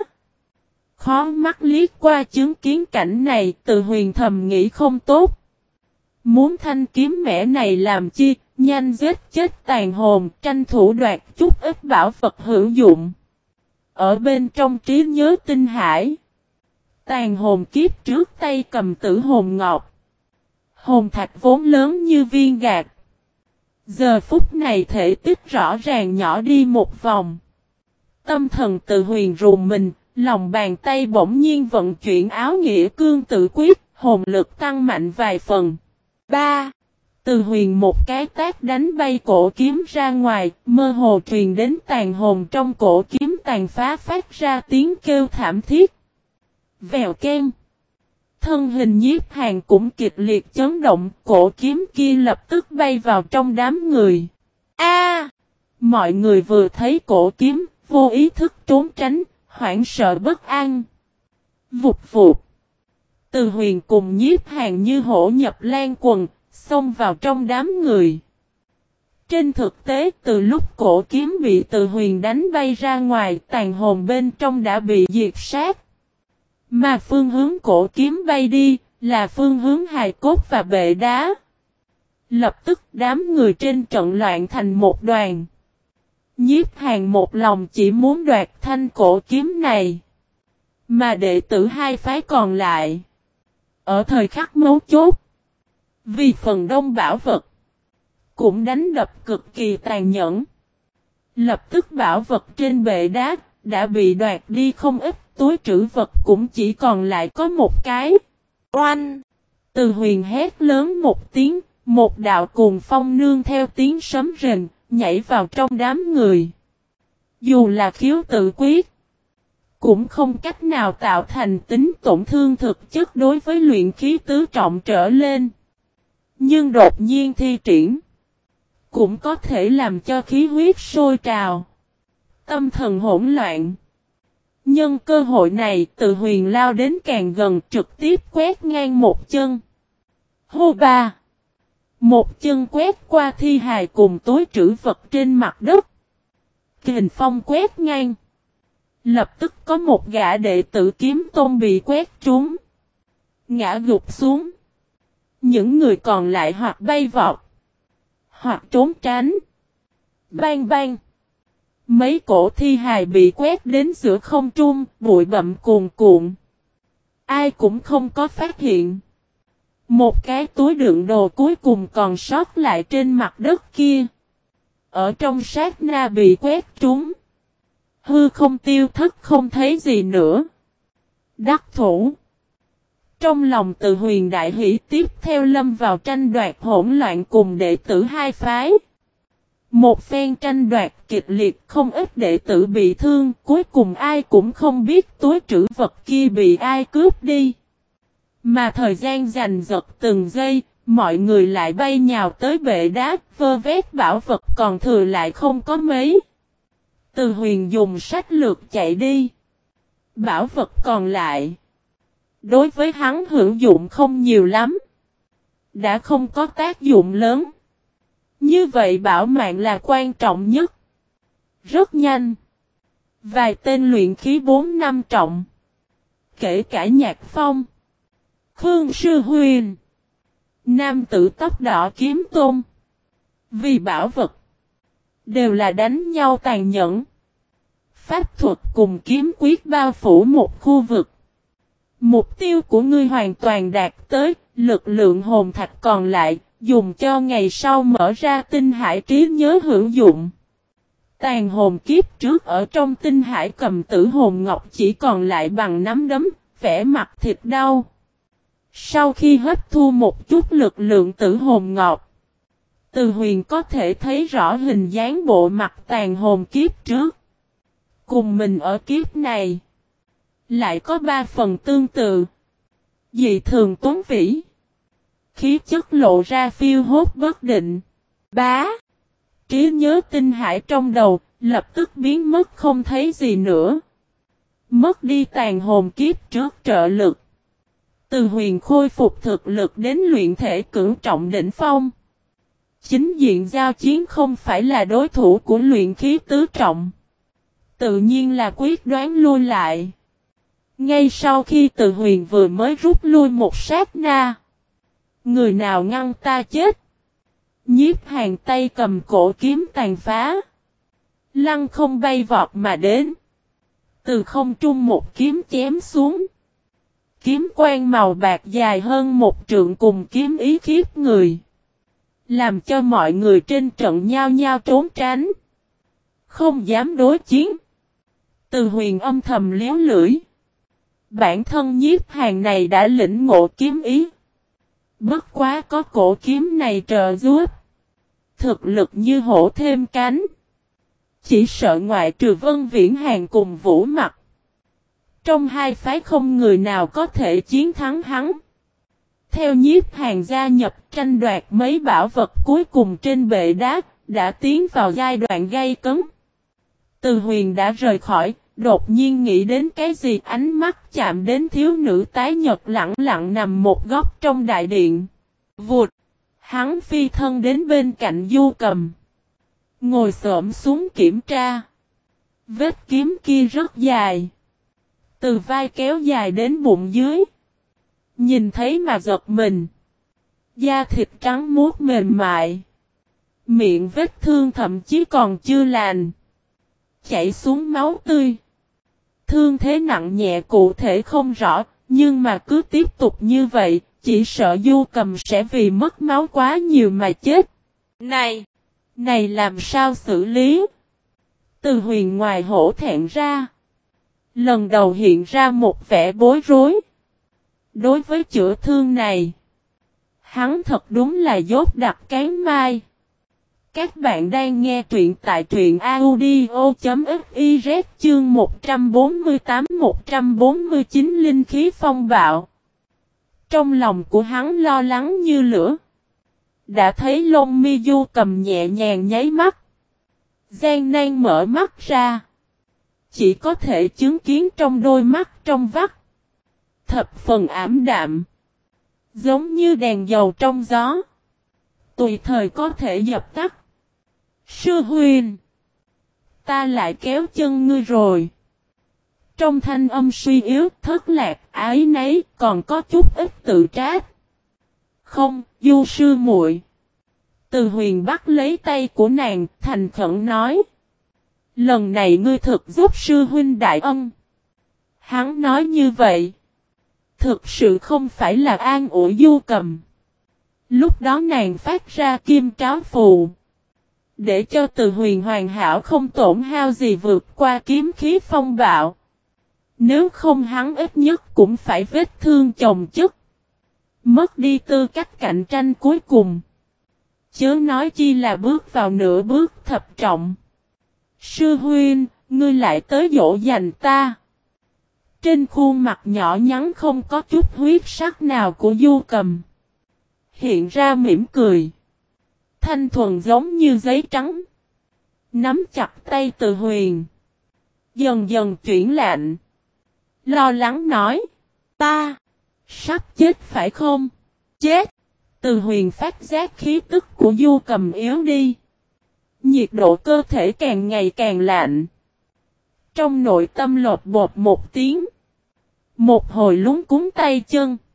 Khó mắt liếc qua chứng kiến cảnh này, Từ Huyền thầm nghĩ không tốt. Muốn thanh kiếm mẻ này làm chi, nhanh giết chết tàn hồn, tranh thủ đoạt chút ít bảo vật hữu dụng. Ở bên trong trí nhớ tinh hải, tàn hồn kiếp trước tay cầm tử hồn ngọc. Hồn thạch vốn lớn như viên gạt. Giờ phút này thể tích rõ ràng nhỏ đi một vòng. Tâm thần Từ Huyền rùng mình, lòng bàn tay bỗng nhiên vận chuyển áo nghĩa cương tự quyết, hồn lực tăng mạnh vài phần. Ba. Từ Huyền một cái tác đánh bay cổ kiếm ra ngoài, mơ hồ truyền đến tàn hồn trong cổ kiếm tàn phá phát ra tiếng kêu thảm thiết. Vèo ken. Thân hình Nhiếp Hàn cũng kịch liệt chấn động, cổ kiếm kia lập tức bay vào trong đám người. A! Mọi người vừa thấy cổ kiếm, vô ý thức trốn tránh, hoảng sợ bất an. Vụt vụt. Từ Huyền cùng Nhiếp Hàn như hổ nhập lan quần, xông vào trong đám người. Trên thực tế, từ lúc cổ kiếm bị Từ Huyền đánh bay ra ngoài, tàn hồn bên trong đã bị diệt sát. Mà phương hướng cổ kiếm bay đi, là phương hướng hài cốt và bệ đá. Lập tức đám người trên trận loạn thành một đoàn. Nhiếp Hàn một lòng chỉ muốn đoạt thanh cổ kiếm này. Mà đệ tử hai phái còn lại, ở thời khắc mấu chốt, vì phần đông bảo vật, cũng đánh đập cực kỳ tàn nhẫn. Lập tức bảo vật trên bệ đá đã bị đoạt đi không ít, túi trữ vật cũng chỉ còn lại có một cái. Oanh! Từ Huyền hét lớn một tiếng, một đạo cuồng phong nương theo tiếng sấm rền, nhảy vào trong đám người. Dù là khiếu tự quyết, cũng không cách nào tạo thành tính tổn thương thực chất đối với luyện khí tứ trọng trở lên. Nhưng đột nhiên thi triển, cũng có thể làm cho khí huyết sôi trào, tâm thần hỗn loạn. Nhân cơ hội này, Từ Huyền lao đến càng gần, trực tiếp quét ngang một chân. Hô ba! Một chân quét qua thi hài cùng túi trữ vật trên mặt đất. Kình phong quét ngang. Lập tức có một gã đệ tử kiếm tôn bị quét trúng, ngã gục xuống. Những người còn lại hoặc bay vọt, hoặc trốn tránh. Bang bang! Mấy cổ thi hài bị quét đến giữa không trung, bụi bặm cuồn cuộn. Ai cũng không có phát hiện. Một cái túi đựng đồ cuối cùng còn sót lại trên mặt đất kia, ở trong sát na bị quét trúng. Hư không tiêu thất không thấy gì nữa. Đắc thủ. Trong lòng Từ Huyền đại hỷ, tiếp theo lâm vào tranh đoạt hỗn loạn cùng đệ tử hai phái. Một phen tranh đoạt kịch liệt, không ít đệ tử bị thương, cuối cùng ai cũng không biết túi trữ vật kia bị ai cướp đi. Mà thời gian giành giật từng giây, mọi người lại bay nhào tới bệ đá, vơ vét bảo vật còn thừa lại không có mấy. Từ Huyền dùng sách lược chạy đi. Bảo vật còn lại, đối với hắn hữu dụng không nhiều lắm, đã không có tác dụng lớn. Như vậy bảo mạng là quan trọng nhất. Rất nhanh, vài tên luyện khí bốn năm trọng, kể cả Nhạc Phong, Khương Sư Huyền, nam tử tóc đỏ kiếm tôn, vì bảo vật, đều là đánh nhau tàn nhẫn. Pháp thuật cùng kiếm quyết bao phủ một khu vực. Mục tiêu của ngươi hoàn toàn đạt tới, lực lượng hồn thạch còn lại, dùng cho ngày sau mở ra tinh hải trí nhớ hữu dụng. Tàn hồn kiếp trước ở trong tinh hải cầm tử hồn ngọc chỉ còn lại bằng nắm đấm, vẻ mặt thịt đau. Sau khi hấp thu một chút lực lượng tử hồn ngọc, Từ Huyền có thể thấy rõ hình dáng bộ mặt tàn hồn kiếp trước. Cùng mình ở kiếp này, lại có ba phần tương tự. Dị thường tuấn vĩ, khí chất lộ ra phiêu hốt bất định. Bá! trí nhớ tinh hải trong đầu, lập tức biến mất không thấy gì nữa. Mất đi tàn hồn kiếp trước trợ lực. Từ Huyền khôi phục thực lực đến luyện thể cửu trọng đỉnh phong. Chính diện giao chiến không phải là đối thủ của luyện khí tứ trọng. Tự nhiên là quyết đoán lui lại. Ngay sau khi Từ Huyền vừa mới rút lui một sát na. Người nào ngăn ta chết? Nhiếp Hàn tay cầm cổ kiếm tàn phá. Lăng không bay vọt mà đến. Từ không trung một kiếm chém xuống. Kiếm quang màu bạc dài hơn một trượng cùng kiếm ý khiếp người. Làm cho mọi người trên trận nhao nhao trốn tránh. Không dám đối chiến. Từ Huyền âm thầm liếu lưỡi. Bản thân Nhiếp Hàn này đã lĩnh ngộ kiếm ý. Bất quá có cổ kiếm này trợ giúp. Thực lực như hổ thêm cánh. Chỉ sợ ngoại trừ Vân Viễn Hàn cùng Vũ Mặc. Trong hai phái không người nào có thể chiến thắng hắn. Theo Nhiếp Hàn gia nhập tranh đoạt mấy bảo vật cuối cùng trên bệ đá, đã tiến vào giai đoạn gay cấn. Từ Huyền đã rời khỏi, đột nhiên nghĩ đến cái gì, ánh mắt chạm đến thiếu nữ tái nhật lặng lặng nằm một góc trong đại điện. Vụt! Hắn phi thân đến bên cạnh Du Cầm. Ngồi xổm xuống kiểm tra. Vết kiếm kia rất dài. Từ vai kéo dài đến bụng dưới. Nhìn thấy mà giật mình. Da thịt trắng muốt mềm mại. Miệng vết thương thậm chí còn chưa lành. Chảy xuống máu tươi. Thương thế nặng nhẹ cụ thể không rõ. Nhưng mà cứ tiếp tục như vậy. Chỉ sợ Du Cầm sẽ vì mất máu quá nhiều mà chết. Này! Này làm sao xử lý? Từ Huyền ngoài hổ thẹn ra. Lần đầu hiện ra một vẻ bối rối. Đối với chữa thương này. Hắn thật đúng là dốt đặt cán mai. Các bạn đang nghe truyện tại truyện audio.fiz chương một trăm bốn mươi tám một trăm bốn mươi chín linh khí phong bạo. Trong lòng của hắn lo lắng như lửa. Đã thấy lông mi Du Cầm nhẹ nhàng nháy mắt. Gian nan mở mắt ra. Chỉ có thể chứng kiến trong đôi mắt trong vắt. Thập phần ảm đạm. Giống như đèn dầu trong gió. Tùy thời có thể dập tắt. Sư Huyền. Ta lại kéo chân ngươi rồi. Trong thanh âm suy yếu, thất lạc, ái nấy, còn có chút ít tự trách. Không, Du sư muội. Từ Huyền bắt lấy tay của nàng, thành khẩn nói. Lần này ngươi thực giúp sư huynh đại ân. Hắn nói như vậy. Thực sự không phải là an ủi Du Cầm. Lúc đó nàng phát ra kim tráo phù. Để cho Từ Huyền hoàn hảo không tổn hao gì vượt qua kiếm khí phong bạo. Nếu không hắn ít nhất cũng phải vết thương chồng chất. Mất đi tư cách cạnh tranh cuối cùng. Chớ nói chi là bước vào nửa bước thập trọng. Sư huynh, ngươi lại tới dỗ dành ta. Trên khuôn mặt nhỏ nhắn không có chút huyết sắc nào của Du Cầm. Hiện ra mỉm cười. Thanh thuần giống như giấy trắng. Nắm chặt tay Từ Huyền. Dần dần chuyển lạnh. Lo lắng nói. Ta. Sắp chết phải không? Chết. Từ Huyền phát giác khí tức của Du Cầm yếu đi. Nhiệt độ cơ thể càng ngày càng lạnh. Trong nội tâm lột bột một tiếng. Một hồi lúng cuống tay chân.